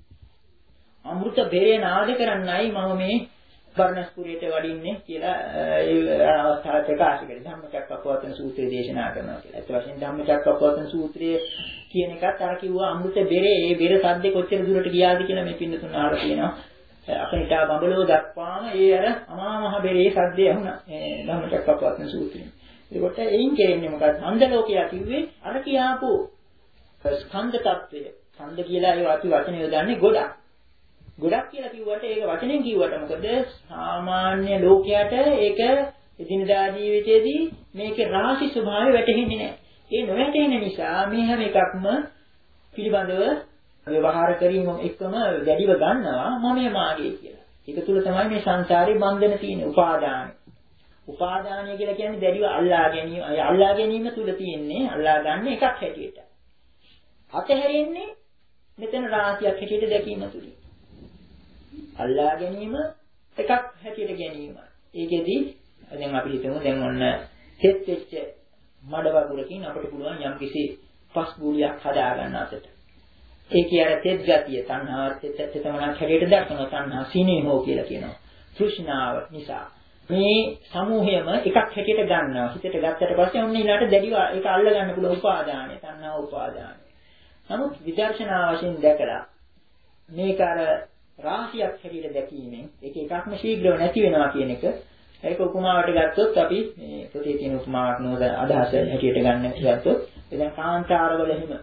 අමෘත බෙරේ නාද කරන්නයි මම මේ වර්ණස්පුරයට වඩින්නේ කියලා ඒ අවස්ථාවට ප්‍රකාශ කළේ. ධම්මචක්කප්පවත්තන සූත්‍රය දේශනා කරනවා කියලා. ඒත් වශයෙන් ධම්මචක්කප්පවත්තන සූත්‍රයේ කියන එකත් අර කිව්වා අමෘත බෙරේ ඒ බෙර සද්දේ කොච්චර දුරට ගියාද කියලා මේ පින්නතුන් අහලා තියෙනවා. අපිටා බඹලෝ දක්වාම ඒ අර අමා මහ බෙරේ සද්දේ ඇහුණා. මේ ධම්මචක්කප්පවත්තන සූත්‍රයේ. ඒකට එයින් කියන්නේ මොකක්ද? අන්ධ ලෝකයා කිව්වේ අර කියාපෝ ස්කන්ධ tattවය. ස්කන්ධ කියලා ඒ අපි වචනේ යොදන්නේ ගොඩක්. ගොඩක් කියලා කිව්වට ඒක වචනෙන් කිව්වට මොකද සාමාන්‍ය ලෝකයට ඒක එදිනදා ජීවිතයේදී මේකේ රාශි ස්වභාවය වැටහෙන්නේ නැහැ. ඒ නොවැටෙන නිසා මේ හැම එකක්ම පිළිබඳව ව්‍යවහාර කිරීම එක්කම වැඩිව ගන්නවා මම මාගේ කියලා. ඒක තුල තමයි මේ සංසාරේ බන්ධන තියෙන්නේ උපාදානයි. උපාදානය කියලා කියන්නේ දැඩිව අල්ලා ගැනීම. අල්ලා ගැනීම තුල තියෙන්නේ අල්ලා ගන්න එකක් හැටියට. අතහැරෙන්නේ මෙතන රාශියක් හැටියට දැකීම තුලින්. අල්ලා ගැනීම එකක් හැටියට ගැනීම. ඒකෙදි දැන් අපි හිතමු දැන් ඔන්න තෙත් වෙච්ච මඩ වගුරකින් අපිට පුළුවන් යම් කිසි පස් ගුලියක් හදා ගන්න අතට. ඒකේ අර තෙත් ගතිය තණ්හාවත් තෙත් තමනක් හැටියට දක්වනවා. තණ්හා සීනේහෝ කියලා කියනවා. තෘෂ්ණාව නිසා මේ සමූහයම එකක් හැටියට ගන්නවා. හිතට ගත්තට පස්සේ ඔන්න ඊළාට දැඩිව ඒක අල්ල ගන්න පුළුවන් උපාදානය, තණ්හා උපාදානය. නමුත් විදර්ශනා වශයෙන් දැකලා මේක අර රාශියක් හැටියට දැකීමෙන් ඒක එකක්ම ශීඝ්‍රව නැති වෙනවා කියන එක ඒක උපමාවට ගත්තොත් අපි මේ පොතේ තියෙන උපමාවක් නෝද අදහස හැටියට ගන්න ගත්තොත් එතන කාන්තාරවල හිම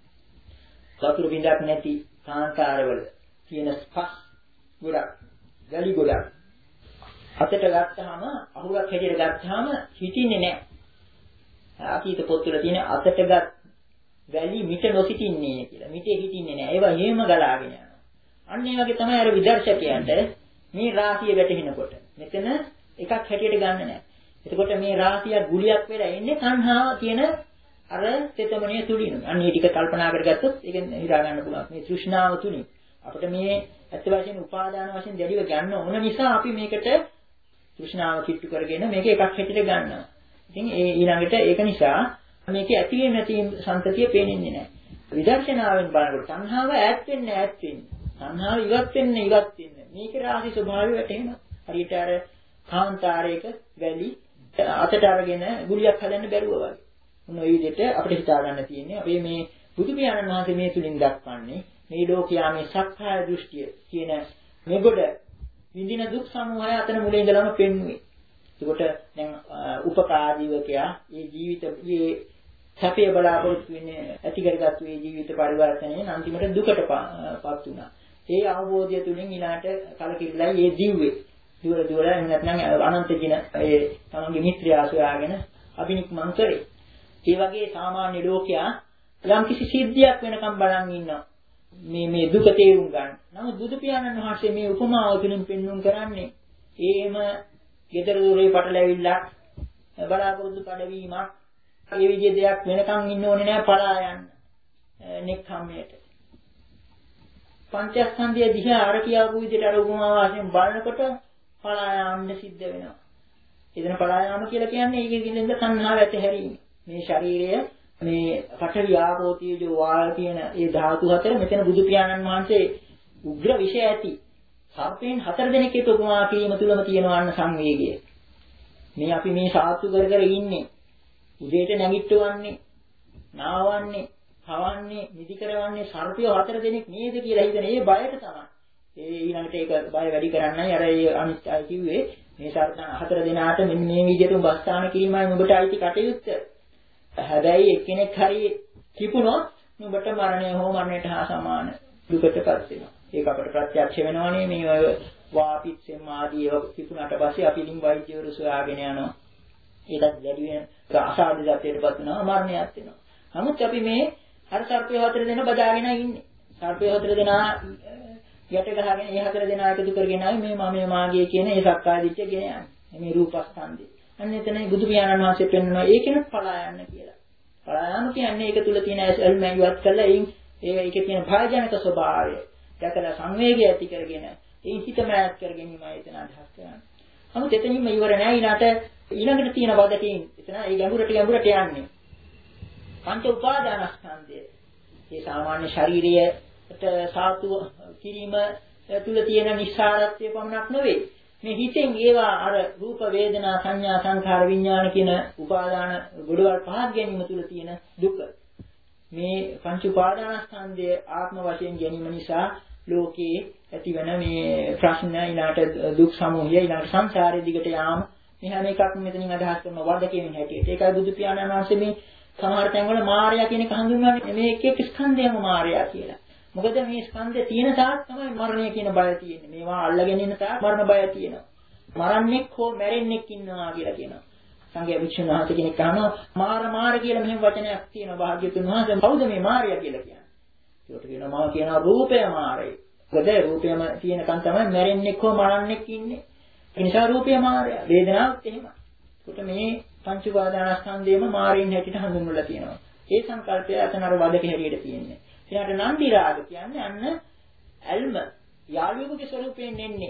වතුර බින්දක් නැති කාන්තාරවල තියෙන ස්පස් ගොඩක් ගලි ගොඩක් අතට ගත්තාම අහුරක් හැටියට ගත්තාම හිටින්නේ නැහැ. ආකීත පොත්වල තියෙන අතටගත් වැලි මිට නොසිටින්නේ කියලා. මිටේ හිටින්නේ නැහැ. ඒවා හේම ගලාගෙන යනවා. අන්න ඒ වගේ තමයි අර විදර්ශකයන්ට මේ රාශිය වැටෙනකොට මෙතන එකක් හැටියට ගන්න නැහැ. එතකොට මේ රාශිය ගුලියක් වෙලා එන්නේ තණ්හාව කියන අර තෙතමනිය තුලින්. අන්න මේ ටික කල්පනා කරගත්තොත් ඒකෙන් හිතා ගන්න පුළුවන්. මේ තෘෂ්ණාව තුලින් අපිට මේ ඇත්ත වශයෙන් උපාදාන වශයෙන් දැඩිව ගන්න ඕන නිසා අපි මේකට තෘෂ්ණාව කිට්ටු කරගෙන මේක එකක් හැටියට ගන්නවා. ඉතින් ඒ ඊළඟට ඒක නිසා මේක ඇති වෙන නැති සංතතිය පේන්නේ නැහැ. විදර්ශනාවෙන් බලනකොට තණ්හාව ඈත් වෙන්නේ ඈත් වෙන්නේ. තණ්හාව ඉවත් වෙන්නේ ඉවත් වෙන්නේ. මේකේ රාශි ස්වභාවය වැටෙනවා. හරියට අර කාන්තාරයක වැලි අතට අරගෙන ගුලියක් හදන්න බැරුව වගේ. මොන විදිහට අපිට හිතා ගන්න තියෙන්නේ අපි මේ බුදු පියාණන් වහන්සේ මේ තුලින් දක්වන්නේ මේ ලෝකයා මේ සක්කාය දෘෂ්ටිය කියන මෙගොඩ විඳින දුක් සමූහය අතන මුලින් ඉඳලම පෙන්වුවේ. ඒකට දැන් උපකාජීවකයා මේ ජීවිතයේ සැපේ බලාපොරොත්තු වෙන්නේ ඇති කරගත්තු මේ ජීවිත පරිවර්තනයේ අන්තිමට දුකටපත් වුණා. ඒ අවබෝධය තුලින් ඊළාට කලකිරිලා මේ ජීවේ දුර දුර නැත්නම් අනන්ත ජින ඒ තමන්ගේ මිත්‍රයා සොයාගෙන අභිනික්මන් කරේ. ඒ වගේ සාමාන්‍ය ලෝකයා යම් කිසි සිද්ධියක් වෙනකම් බලන් ඉන්නවා. මේ මේ දුක තේරුම් ගන්න. නමුත් බුදු පියාණන් වහන්සේ මේ උපමාව තුලින් පෙන්වුම් කරන්නේ ඒම gedara dore පටලැවිල්ලක් බලාපොරොත්තු කඩවීමක් ඒ විදිහේ දෙයක් වෙනකම් ඉන්න ඕනේ නෑ පලා යන්න. නෙක්ඛම්මයට. පංචස්කන්ධය දිහා අර කියාපු විදිහට අර උපමාව වශයෙන් බලනකොට පලා යන්න සිද්ධ වෙනවා. එතන පලා යාම කියලා කියන්නේ ඒකෙකින්ද සංහාව ඇතහැරීම. මේ ශරීරය මේ පඨවි ආපෝ තේජෝ වායු කියන ඒ ධාතු හතර මෙතන බුදු පියාණන් වහන්සේ උග්‍ර විෂය ඇති සර්පයෙන් හතර දෙනෙක් එක්ක උපමා කිරීම තුලම තියෙනවා අන්න සංවේගය. මේ අපි මේ සාත්තු කර කර ඉන්නේ උදේට නැගිට්ටවන්නේ නාවන්නේ හවන්නේ නිදි කරවන්නේ සර්පය හතර දෙනෙක් නේද කියලා හිතන ඒ බයට තමයි. ඒ ඊළඟට ඒක බය වැඩි කරන්නයි අර ඒ අනිත් අය කිව්වේ මේ සර්පයන් හතර දෙනාට මෙන්න මේ විදිහට උඹස්ථාන කිරීමයි නුඹට අයිති කටයුත්ත. හැබැයි එක්කෙනෙක් හරි කිපුණොත් නුඹට මරණය හෝ මරණයට හා සමාන දුකටපත් වෙනවා. ඒක අපට ප්‍රත්‍යක්ෂ වෙනවනේ මේ වාපිත්සෙම් ආදී ඒවා කිපුණාට පස්සේ අපි ලින් වෛද්‍යවරු සොයාගෙන යනවා. ඒකත් වැඩි වෙන අසාධ්‍ය දත්තයටපත් වෙනවා මරණයක් වෙනවා. නමුත් අපි මේ අර සර්පය හතර දෙනා බදාගෙන ඉන්නේ. සර්පය හතර දෙනා යට ගහගෙන ඒ හතර දෙනා එකතු කරගෙන ආවේ මේ මම මාගේ කියන ඒ සක්කාය දිට්ඨිය ගෙන යන්නේ. මේ රූපස්කන්ධය. අන්න එතනයි බුදු පියාණන් වහන්සේ පෙන්වනවා ඒකෙනුත් පලා යන්න කියලා. පලා යන්න කියන්නේ ඒක තුල තියෙන ඇල්ම ඉවත් කරලා එයින් ඒ ඒකේ තියෙන භාජනක ස්වභාවය දැකලා සංවේගය ඇති කරගෙන ඒ හිත මෑත් කර ගැනීමයි එතන අදහස් කරන්නේ. නමුත් එතනින්ම ඉවර නෑ ඊළාට ඊළඟට තියෙන වදකින් එතන ඒ ගැඹුරට ගැඹුරට යන්නේ. පංච උපාදානස්කන්ධය. මේ සාමාන්‍ය ශරීරයට සාතු කිරීම තුල තියෙන නිස්සාරත්වය පමණක් නෙවෙයි. මේ හිතෙන් ඒවා අර රූප වේදනා සංඥා සංඛාර විඥාන කියන උපාදාන ගොඩවල් පහක් ගැනීම තුල තියෙන දුක. මේ පංච උපාදානස්කන්ධය ආත්ම වශයෙන් ගැනීම නිසා ලෝකේ ඇතිවන මේ ප්‍රශ්න ඊළාට දුක් සමූහය ඊළාට සංසාරයේ දිගට යාම මේ හැම එකක්ම මෙතනින් අදහස් කරන වදකයෙන් හැටියට. ඒකයි බුදු පියාණන් වහන්සේ මේ සමහර තැන්වල මායя කියන එක හඳුන්වන්නේ මේ එක එක ස්කන්ධයම මායя කියලා. මොකද මේ ස්කන්ධය තියෙන තාක් තමයි මරණය කියන බය තියෙන්නේ. මේවා අල්ලගෙන ඉන්න තාක් මරණ බය තියෙනවා. මරන්නෙක් හෝ මැරෙන්නෙක් ඉන්නවා කියලා කියනවා. සංඝයා භික්ෂුන් වහන්සේ කෙනෙක් අහනවා මාර මාර කියලා මෙහෙම වචනයක් තියෙනවා. භාග්‍යවතුන් වහන්සේ කවුද මේ මායя කියලා කියන්නේ? ඒකට කියනවා මම කියනවා රූපය මායයි. මොකද රූපයම තියෙනකන් තමයි මැරෙන්නෙක් හෝ මරන්නෙක් ඉන්නේ. ඒ නිසා රූපය මායя. වේදනාවත් එහෙමයි. ඒකට මේ පංච උපාදානස්කන්ධයම මාරින් හැටියට හඳුන්වලා තියෙනවා. ඒ සංකල්පය අතන අර වදක හැටියට තියෙන්නේ. එයාට නන්දි රාග කියන්නේ අන්න ඇල්ම යාළුවෙකුගේ ස්වරූපයෙන් එන්නේ.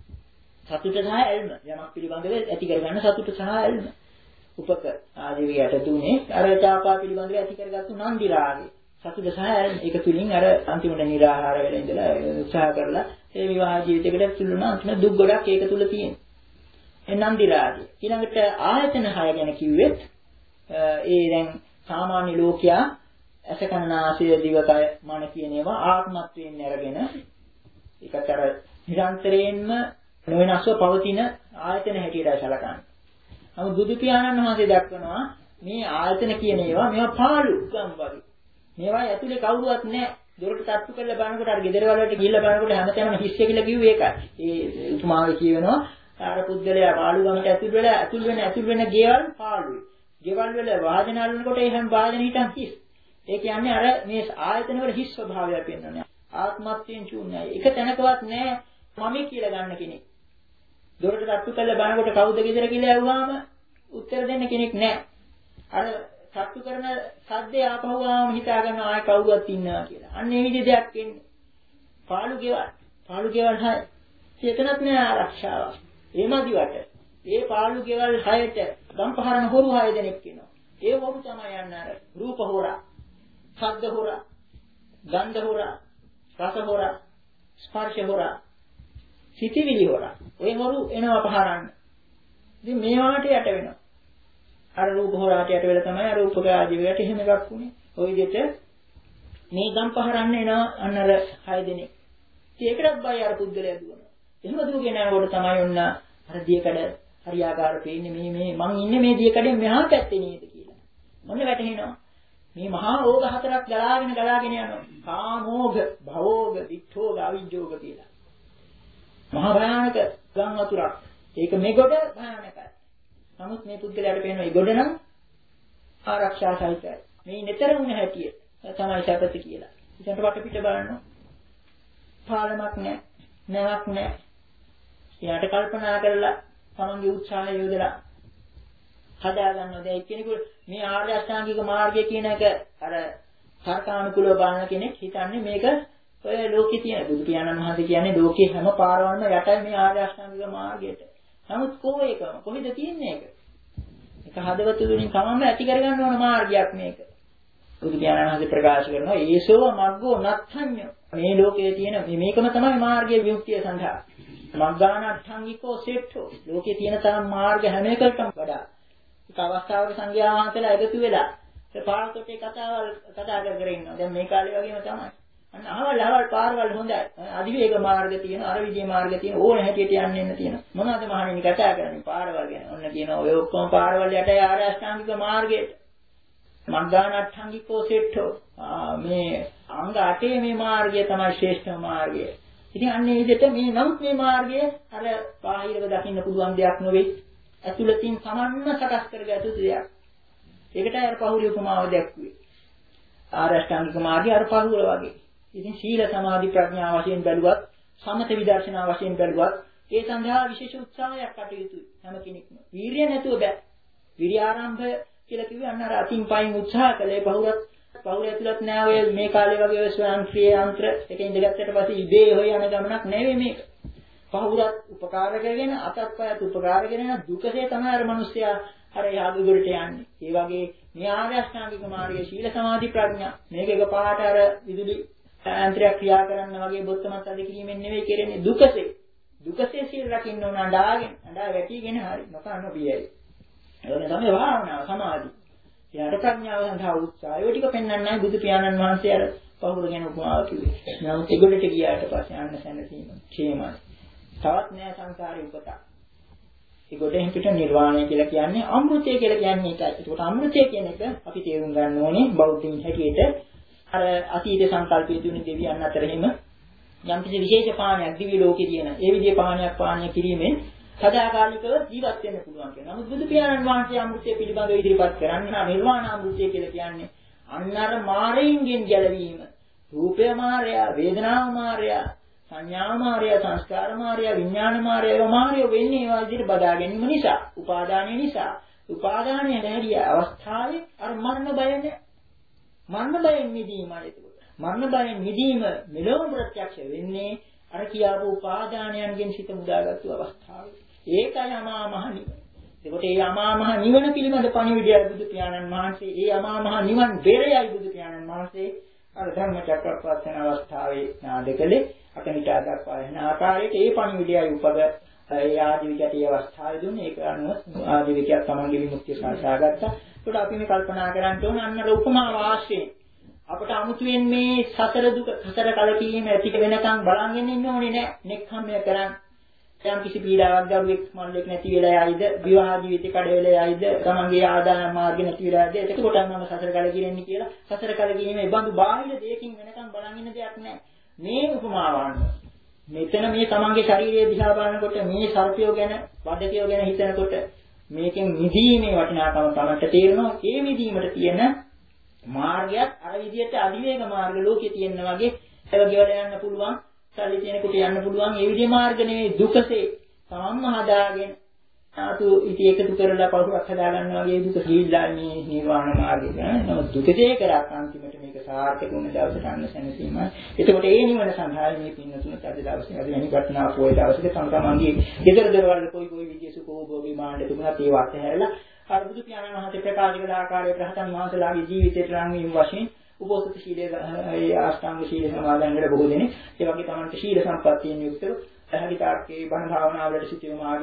සතුට සහ ඇල්ම යමක් පිළිබඳව ඇති කරගන්න සතුට සහ ඇල්ම. උපක ආදීවියට දුනේ අර චාපා පිළිබඳව ඇති කරගත්තු නන්දි රාගය. සතුට සහ ඇල්ම ඒක තුලින් අර අන්තිමට නිරාහාර වෙලා ඉඳලා උත්සාහ කරලා ඒ විවාහ ජීවිතයකට තුලන අන්තිම දුක් ගොඩක් ඒක තුල තියෙනවා. ඒ නන්දි රාගය. ඊළඟට ආයතන හය ගැන කිව්වෙත් ඒ දැන් සාමාන්‍ය ලෝකයා අසකනාසය දිවකය මන කියන ඒවා ආත්මත්වයෙන් අරගෙන ඒකට අර නිරන්තරයෙන්ම නොවෙනස්ව පවතින ආයතන හැටියට සැලකන්නේ. නමුත් බුදු පියාණන් වහන්සේ දක්වනවා මේ ආයතන කියන ඒවා මේවා පාළු ගම් වගේ. මේවා ඇතුලේ කවුරුවත් නැහැ. දොරට තට්ටු කරලා බලනකොට අර ගෙදර වලට ගිහිල්ලා බලනකොට හැමතැනම හිස් කියලා කිව්වේ ඒකයි. ඒ උතුමාගේ කියවෙනවා අර පුද්ගලයා පාළු ගමට ඇතුල් වෙලා ඇතුල් වෙන ඇතුල් වෙන ගෙවල් පාළුයි. ගෙවල් වල වාදන අල්ලනකොට ඒ හැම වාදන හිටන් හිස්. ඒ කියන්නේ අර මේ ආයතන වල හිස් ස්වභාවය පෙන්වන්නේ. ආත්මත්වයෙන් ශූන්‍යයි. එක තැනකවත් නැහැ මම කියලා ගන්න කෙනෙක්. දොරට තට්ටු කරලා බලනකොට කවුද ගෙදර කියලා ඇහුවාම උත්තර දෙන්න කෙනෙක් නැහැ. අර තට්ටු කරන සද්දේ ආපහු ආවම හිතා ගන්නවා ආය කවුරුවත් ඉන්නවා කියලා. අන්න ඒ විදිහ දෙයක් එන්නේ. පාළු ගෙවල්. පාළු ගෙවල් හය. ඒකනත් නෑ ආරක්ෂාවක්. එමදිවට. ඒ පාළු ගෙවල් හයට ගම්පහරන හොරු හය දෙනෙක් ඉන්නවා. ඒ හොරු තමයි යන්නේ අර රූප හොරා, ශබ්ද හොරා, ගන්ධ හොරා, රස හොරා, ස්පර්ශ හොරා, සිතිවිලි හොරා. ඔය හොරු එනවා පහරන්න. ඉතින් මේවාට යට වෙනවා. අර රූප හොරාටයට වෙලා තමයි අර උපකාජීවයට එහෙම එකක් උනේ. ওই විදිහට මේ ගම් පහරන්න එනවා අන්න අර හය දෙනෙක්. ඒකටත් බය අර පුද්ගලයා දුවනවා. එහෙම දුවගෙන යනකොට තමයි ඔන්න අර දියකඩ හරියාකාර පේන්නේ මේ මේ මං ඉන්නේ මේ දියකඩෙන් මෙහා පැත්තේ නේද කියලා. මොන්න වැටහෙනවා. මේ මහා රෝග හතරක් ගලාගෙන ගලාගෙන යනවා. කාමෝග, භවෝග, වික්ඛෝග, අවිජ්ජෝග කියලා. මහා භයානක ගම් වතුරක්. ඒක මෙගොඩ භයානකයි. නමුත් මේ පුද්ගලයාට පේනවා මේ ගොඩ නම් ආරක්ෂා සහිතයි. මේ නිතර වුණ හැටිය තමයි සැපත කියලා. ඉතින් වට පිට බලනවා. පාලමක් නැහැ. නැවක් නැහැ. එයාට කල්පනා කරලා තමන්ගේ උත්සාහය යොදලා හදා ගන්නවා. දැන් එක්කෙනෙකුට මේ ආර්ය අෂ්ටාංගික මාර්ගය කියන එක අර සර්කානුකූලව බලන කෙනෙක් හිතන්නේ මේක ඔය ලෝකේ තියෙන බුදු පියාණන් වහන්සේ කියන්නේ ලෝකේ හැම පාරවල්ම යටයි මේ ආර්ය අෂ්ටාංගික මාර්ගයට. නමුත් කොහොම එකම කොහෙද තියෙන්නේ ඒක? ඒක හදවත තුලින් තමන්ම ඇති කරගන්න ඕන මාර්ගයක් මේක. බුදු පියාණන් වහන්සේ ප්‍රකාශ කරනවා ඒසෝව මග්ගෝ නත්ථඤ්ඤ. මේ ලෝකයේ තියෙන මේකම තමයි මාර්ගයේ විමුක්තිය සඳහා. මග්ගානට්ඨංගිකෝ සෙට්ඨෝ. ලෝකයේ තියෙන තරම් මාර්ග හැම එකකටම වඩා එක අවස්ථාවක සංඝයා වහන්සේලා එකතු වෙලා ඒ පාරකොටේ කතාවල් කතා කර කර ඉන්නවා. දැන් මේ කාලේ වගේම තමයි. අන්න අහවල් අහවල් පාරවල් හොඳයි. අධිවේග මාර්ග තියෙන, අර විදිහේ මාර්ග තියෙන, ඕන හැටියට යන්න එන්න තියෙන. මොනවද මහණෙනි කතා කරන්නේ පාරවල් ගැන? ඔන්න කියනවා ඔය ඔක්කොම පාරවල් යටයි ආර්ය අෂ්ටාංගික මාර්ගයට. මග්ගානට්ඨංගිකෝ සෙට්ඨෝ. මේ අංග අටේ මේ මාර්ගය තමයි ශ්‍රේෂ්ඨම මාර්ගය. ඉතින් අන්න ඒ විදිහට මේ නමුත් මේ මාර්ගය අර බාහිරව දකින්න පුළුවන් දෙයක් නෙවෙයි. ඇතුළතින් සමන්ව සකස් කරගත්තු දෙයක්. ඒකටයි අර පහුලිය උපමාව දැක්ුවේ. ආර්ය අෂ්ටාංගික මාර්ගය අර පහුල වගේ. ඉතින් සීල සමාධි ප්‍රඥා වශයෙන් බැලුවත්, සමත විදර්ශනා වශයෙන් බැලුවත්, ඒ සඳහා විශේෂ උත්සාහයක් කටයුතුයි හැම කෙනෙක්ම. වීරිය නැතුව බෑ. විරිය ආරම්භය කියලා කිව්වේ අන්න අර අතින් පයින් උත්සාහ කළේ පහුරත් පහුර ඇතුළත් නෑ ඔය මේ කාලේ වගේ ඔය ස්වයංක්‍රීය යන්ත්‍ර එක ඉඳගත්තට පස්සේ ඉබේ හොය යන ගමනක් නෙවෙයි මේක. පහුරත් උපකාර කරගෙන අතත් පයත් උපකාර කරගෙන දුකසේ තමයි අර මිනිස්සයා අර යාගුගුරට යන්නේ. ඒ වගේ මේ ආර්ය අෂ්ටාංගික මාර්ගයේ සීල සමාධි ප්‍රඥා මේක එකපාරට අර විදුලි යන්ත්‍රයක් ක්‍රියා කරන්න වගේ බොත්තමත් අධි කිරීමෙන් නෙවෙයි කරන්නේ දුකසේ. දුකසේ සීල රකින්න ඕන අඬාගෙන අඬා වැටිගෙන හරි නොකන්න බියයි. ඒක තමයි භාවනාව සමාධි. ඊට ප්‍රඥාව සඳහා උත්සාහය ටික පෙන්වන්නයි බුදු පියාණන් වහන්සේ අර පහුර ගැන උපමාව කිව්වේ. නමුත් ඒගොල්ලට ගියාට පස්සේ අන්න සැනසීම ക്ഷേමයි. තවත් නෑ සංසාරේ උපත. ඒගොල්ලෙන් පිට නිර්වාණය කියලා කියන්නේ අමෘතය කියලා කියන්නේ ඒකයි. ඒකට අමෘතය කියන එක අපි තේරුම් ගන්න ඕනේ බෞද්ධින් හැටියට අර අතීත සංකල්පයේ තුන දෙවියන් අතර හිම යම් කිසි විශේෂ පාණයක් දිවි ලෝකේ තියෙන. ඒ විදිහේ පාණයක් පාණය කිරීමෙන් සදාකාලිකව ජීවත් වෙන්න පුළුවන් කියලා. නමුත් බුදු පියාණන් වහන්සේ අමෘතය පිළිබඳව ඉදිරිපත් කරන්නේ නිර්වාණ අමෘතය කියලා කියන්නේ අන්නර මාරයින්ගෙන් ගැලවීම. රූපය මාරය, වේදනාව මාරය, සංඥා මාරය, සංස්කාර මාරය, විඥාන මාරය, ඒවා මාරය වෙන්නේ ඒවා විදිහට බදා ගැනීම නිසා, උපාදානය නිසා. උපාදානය නැහැරිය අවස්ථාවේ අර මරණ බය නැහැ. මරණ බයෙන් මිදීමයි ඒක. මරණ බයෙන් මිදීම මෙලොව ප්‍රත්‍යක්ෂ වෙන්නේ අර කියාපු උපාදානයන්ගෙන් සිත මුදාගත්තු අවස්ථාවේ. ඒකයි අමා මහ නිවන. ඒකට ඒ අමා මහ නිවන පිළිබඳ පණිවිඩය බුදු පියාණන් වහන්සේ, ඒ අමා මහ නිවන් බෙරයයි බුදු පියාණන් වහන්සේ අර ධර්ම චක්‍රපවත්තන අවස්ථාවේ නාදකලේ අකනිටා දක්වා යන ආකාරයට ඒ පණිවිඩයයි උපද ඒ ආජීවිකයට ඒ අවස්ථාවේ දුන්නේ. ඒක අනුව ආජීවිකයක් තමන්ගේ විමුක්තිය සාසාගත්තා. ඒකට අපි මේ කල්පනා කරන්න ඕන අන්නර උපමා වාස්යෙන් අපට අමුතුවෙන් මේ සතර දුක සතර කලකීම ඇතික වෙනකන් බලන්ගෙන ඉන්න ඕනේ නෑ. නෙක්ඛම්මය කරන් යම් කිසි පීඩාවක් දරුවෙක් මල්ලෙක් නැති වෙලා යයිද, විවාහ ජීවිතේ කඩ වෙලා යයිද, තමන්ගේ ආදායම් මාර්ග නැති වෙලා යයිද, එතකොට මම සතර කලකීරෙන්නේ කියලා. සතර කලකීම ඒ බඳු බාහිර දෙයකින් වෙනකන් බලන් ඉන්න දෙයක් නෑ. මේ උපමාවන්න මෙතන මේ තමන්ගේ ශරීරය දිහා බලනකොට මේ සර්පියෝ ගැන, වදකියෝ ගැන හිතනකොට මේකෙන් මිදීමේ වටිනාකම තමයි තේරෙනවා. ඒ මිදීමට තියෙන මාර්ගයත් අර විදිහට අධිවේග මාර්ග ලෝකේ තියෙන වගේ ඒව ගෙවල යන්න පුළුවන්, සල්ලි තියෙනකොට යන්න පුළුවන්. ඒ විදිහේ මාර්ග නෙවෙයි දුකසේ තමන්ම හදාගෙන ආතු ඉති එකතු කරලා පහුවක් හදා ගන්නවා වගේ දුක සීල්ලා මේ නිර්වාණ මාර්ගය ගන්න. නමුත් දුකසේ කරක් අන්තිමට මේක සාර්ථක වුණ දවසට අන්න සැනසීමයි. එතකොට ඒ නිවන සඳහා මේ පින්නතුනත් අද දවසේ අද වෙනි වටිනා පොයේ දවසේ තම තමන්ගේ ගෙදර දොරවල් කොයි කොයි විදිහේ සුඛෝභෝගී මාණ්ඩ තුනත් ඒ වත් හැරලා අර බුදු පියාණන් වහන්සේ ප්‍රකාශ කළ ආකාරයට රහතන් වහන්සේලාගේ ජීවිතයට රං වීම වශයෙන් උපෝසත සීලයේ ඒ ආස්ථාංග සීල සමාදන් වල බොහෝ දෙනෙක් ඒ වගේ තමන්ට සීල සම්පත්තියෙන් යුක්තව පැහැදිලි තාර්කේ බණ භාවනාවලට සිටීම ආගෙන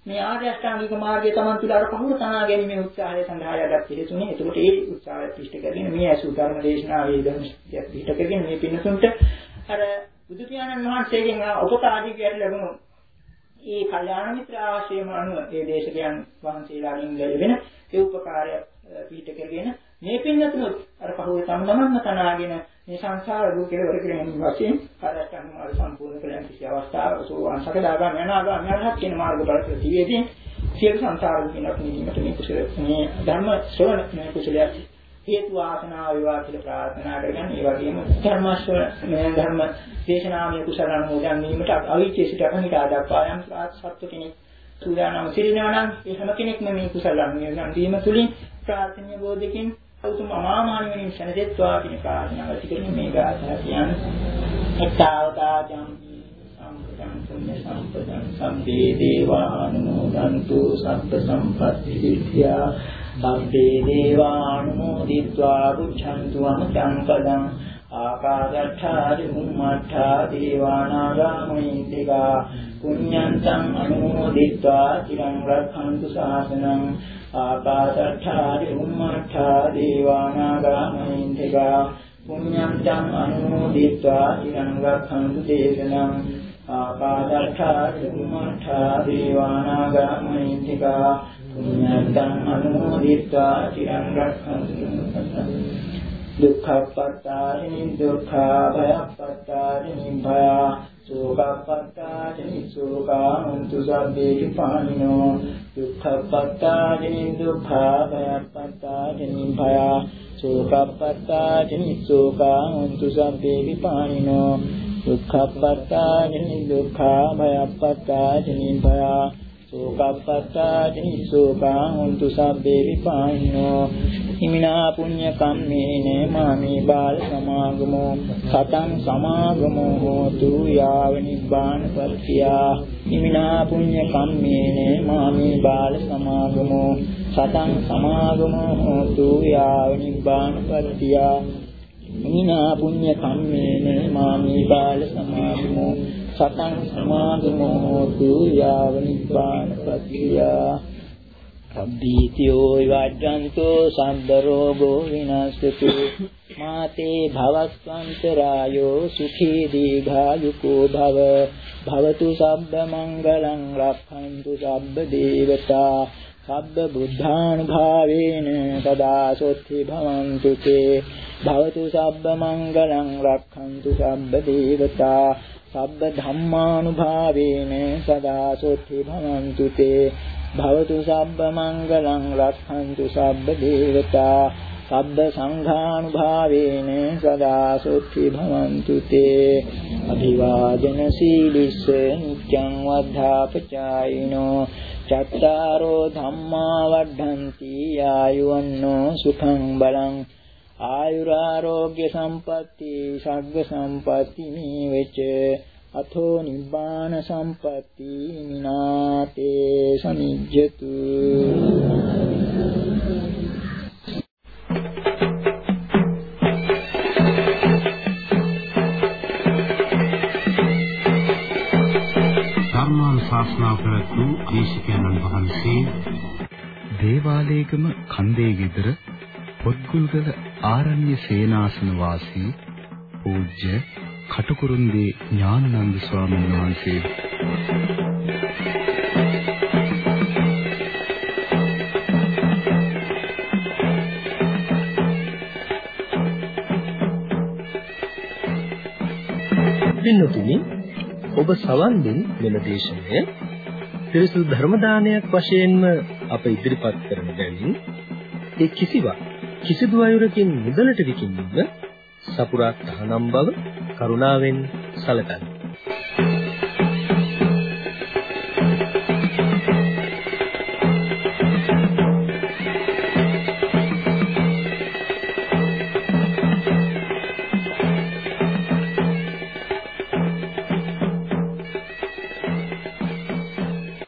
මේ ආර්ය අෂ්ටාංගික මාර්ගයේ Taman තුල අර පහුව තනා ගැනීමේ උත්සාහය සඳහා යඩක් පිළිතුනේ. එතකොට ඒ උත්සාහය පිෂ්ඨ කරගෙන මේ අසු ධර්ම දේශනාවේ ධර්ම ශක්තිය පිෂ්ඨ කරගෙන මේ පින්නතුන්ට අර බුදු පියාණන් වහන්සේගෙන් උපත ආදී කියන ලැබුණු ඒ කල්යාණ මිත්‍ර ආශ්‍රයම අනුව ඒ දේශකයන් වහන්සේලාගෙන් ලැබෙන ඒ උපකාරය පිළිට කරගෙන මේ පින්නතුන් අර පහුවේ තම තමන්ම තනාගෙන මේ සංසාර දුක කෙලවර කිරීම වශයෙන් කාර්යයන් මාර්ග සම්පූර්ණ කරන කිසි අවස්ථාවක සෝවාන් සකදාගාම යනාගාම යනහත් කියන මාර්ගඵල ප්‍රතිවේදී සියලු සංසාර දුකිනක් නිදීමට මේ කුසල මේ ධර්ම ශ්‍රවණ මේ කුසලයක් හේතු වාසනා වේවා කියලා ප්‍රාර්ථනා කරගෙන ඒ වගේම ධර්ම ශ්‍රවණ ධර්ම දේශනාමය කුසල අනුමෝදන් වීමට අවීචේ සිට අනිදා දක්වා යම් සත්ව කෙනෙක් සූදානම් සිටිනවා නම් ඒ හැම කෙනෙක්ම මේ කුසල අනුමෝදන් වීම තුලින් ප්‍රාර්ථනීය බෝධිකින් උතුම් අමාමාන වෙනින් සැනසෙත්වා කියන ප්‍රාර්ථනාව සිටින මේ ගාථා කියන්නේ එක්තාවතාජම් සම්පතං පුඤ්ඤ සම්පතං සම්පේ දේවානුමෝදන්තු සබ්බ සම්පත්ති විද්‍යා සබ්බේ දේවානුමෝදිत्वा පුච්ඡන්තු අමතං පදං ආකාශට්ඨාරි මුම්මට්ඨා දේවානාගා මහින්దికා පුඤ්ඤන්තං අනුමෝදිत्वा චිරං රක්ඛන්තු ශාසනං ආකාශට්ඨාරි මුම්මට්ඨා දේවානාගා මහින්దికා පුඤ්ඤන්තං අනුමෝදිत्वा චිරං රක්ඛන්තු දේශනං ආකාශට්ඨාරි මුම්මට්ඨා දේවානාගා මහින්దికා පුඤ්ඤන්තං අනුමෝදිत्वा චිරං රක්ඛන්තු දුක්ඛපත්තානි දුක්ඛභයපත්තානි භය සෝකපත්තානි සෝකාන්තු සබ්බේ විපානිනෝ දුක්ඛපත්තානි දුක්ඛභයපත්තානි භය සෝකපත්තානි සෝකාන්තු සබ්බේ විපානිනෝ දුක්ඛපත්තානි දුක්ඛභයපත්තානි භය සෝකප්පත්තානි සෝකාන්තු සබ්බේ විපානිනෝ හිමිනා පුඤ්ඤ කම්මේන මාමේ බාල සමාගමෝ සතං සමාගමෝ හෝතු යාව නිබ්බානපත්තියා හිමිනා පුඤ්ඤ කම්මේන මාමේ බාල සමාගමෝ සතං සමාගමෝ හෝතු යාව නිබ්බානපත්තියා හිමිනා පුඤ්ඤ කම්මේන මාමේ බාල සමාගමෝ සතං සමාගමෝ හෝතු යාව නිබ්බානපත්තියා අබ්බීතියෝ වජ්ජන්තෝ සම්බ රෝගෝ විනාශතු මාතේ භවස්වන්තරායෝ සුඛී දීඝායුකෝ භව භවතු සබ්බ මංගලං රක්ඛන්තු සබ්බ දේවතා සබ්බ බුද්ධානුභාවේන සදා සොත්ති භවන්තු තේ භවතු සබ්බ මංගලං රක්ඛන්තු සබ්බ දේවතා සබ්බ ධම්මානුභාවේන සදා සොත්ති භවන්තු තේ භවතු සබ්බ මංගලං රක්ඛන්තු සබ්බ දේවතා සබ්බ සංඝානුභාවේන සදා සොත්ති භවන්තු තේ අභිවාදන සීලිස්ස නිච්ඡං වද්ධාපචායිනෝ චත්තාරෝ ධම්මා වඩ්ඩಂತಿ ආයුවන්නෝ සුඛං බලං ආයුරාෝග්‍ය සම්පatti සග්ග සම්පatti මේවෙච අතෝ නිබ්බාන සම්පatti මිනාතේ සමිජ්ජතු ධර්මානුශාසනා ප්‍රතු දේශකයන්න් වහන්සේ දේවාලේගම කන්දේ ගෙදර පොත්ගුල්ගල ආරණ්‍ය සේනාසන වාසී පූජ්‍ය කටුකුරුන්දී ඥානানন্দ ස්වාමීන් වහන්සේ පින්නතුනි ඔබ සවන් දුන් මෙම දේශනය පිරිසුදු ධර්ම දානයක් වශයෙන්ම අප ඉදිරිපත් කරන බැවින් ඒ කිසිවක් කිසිදු අයුරකින් මුදලට විකිණීම සපුරා තහනම් බව කරුණාවෙන් සැලකන්න.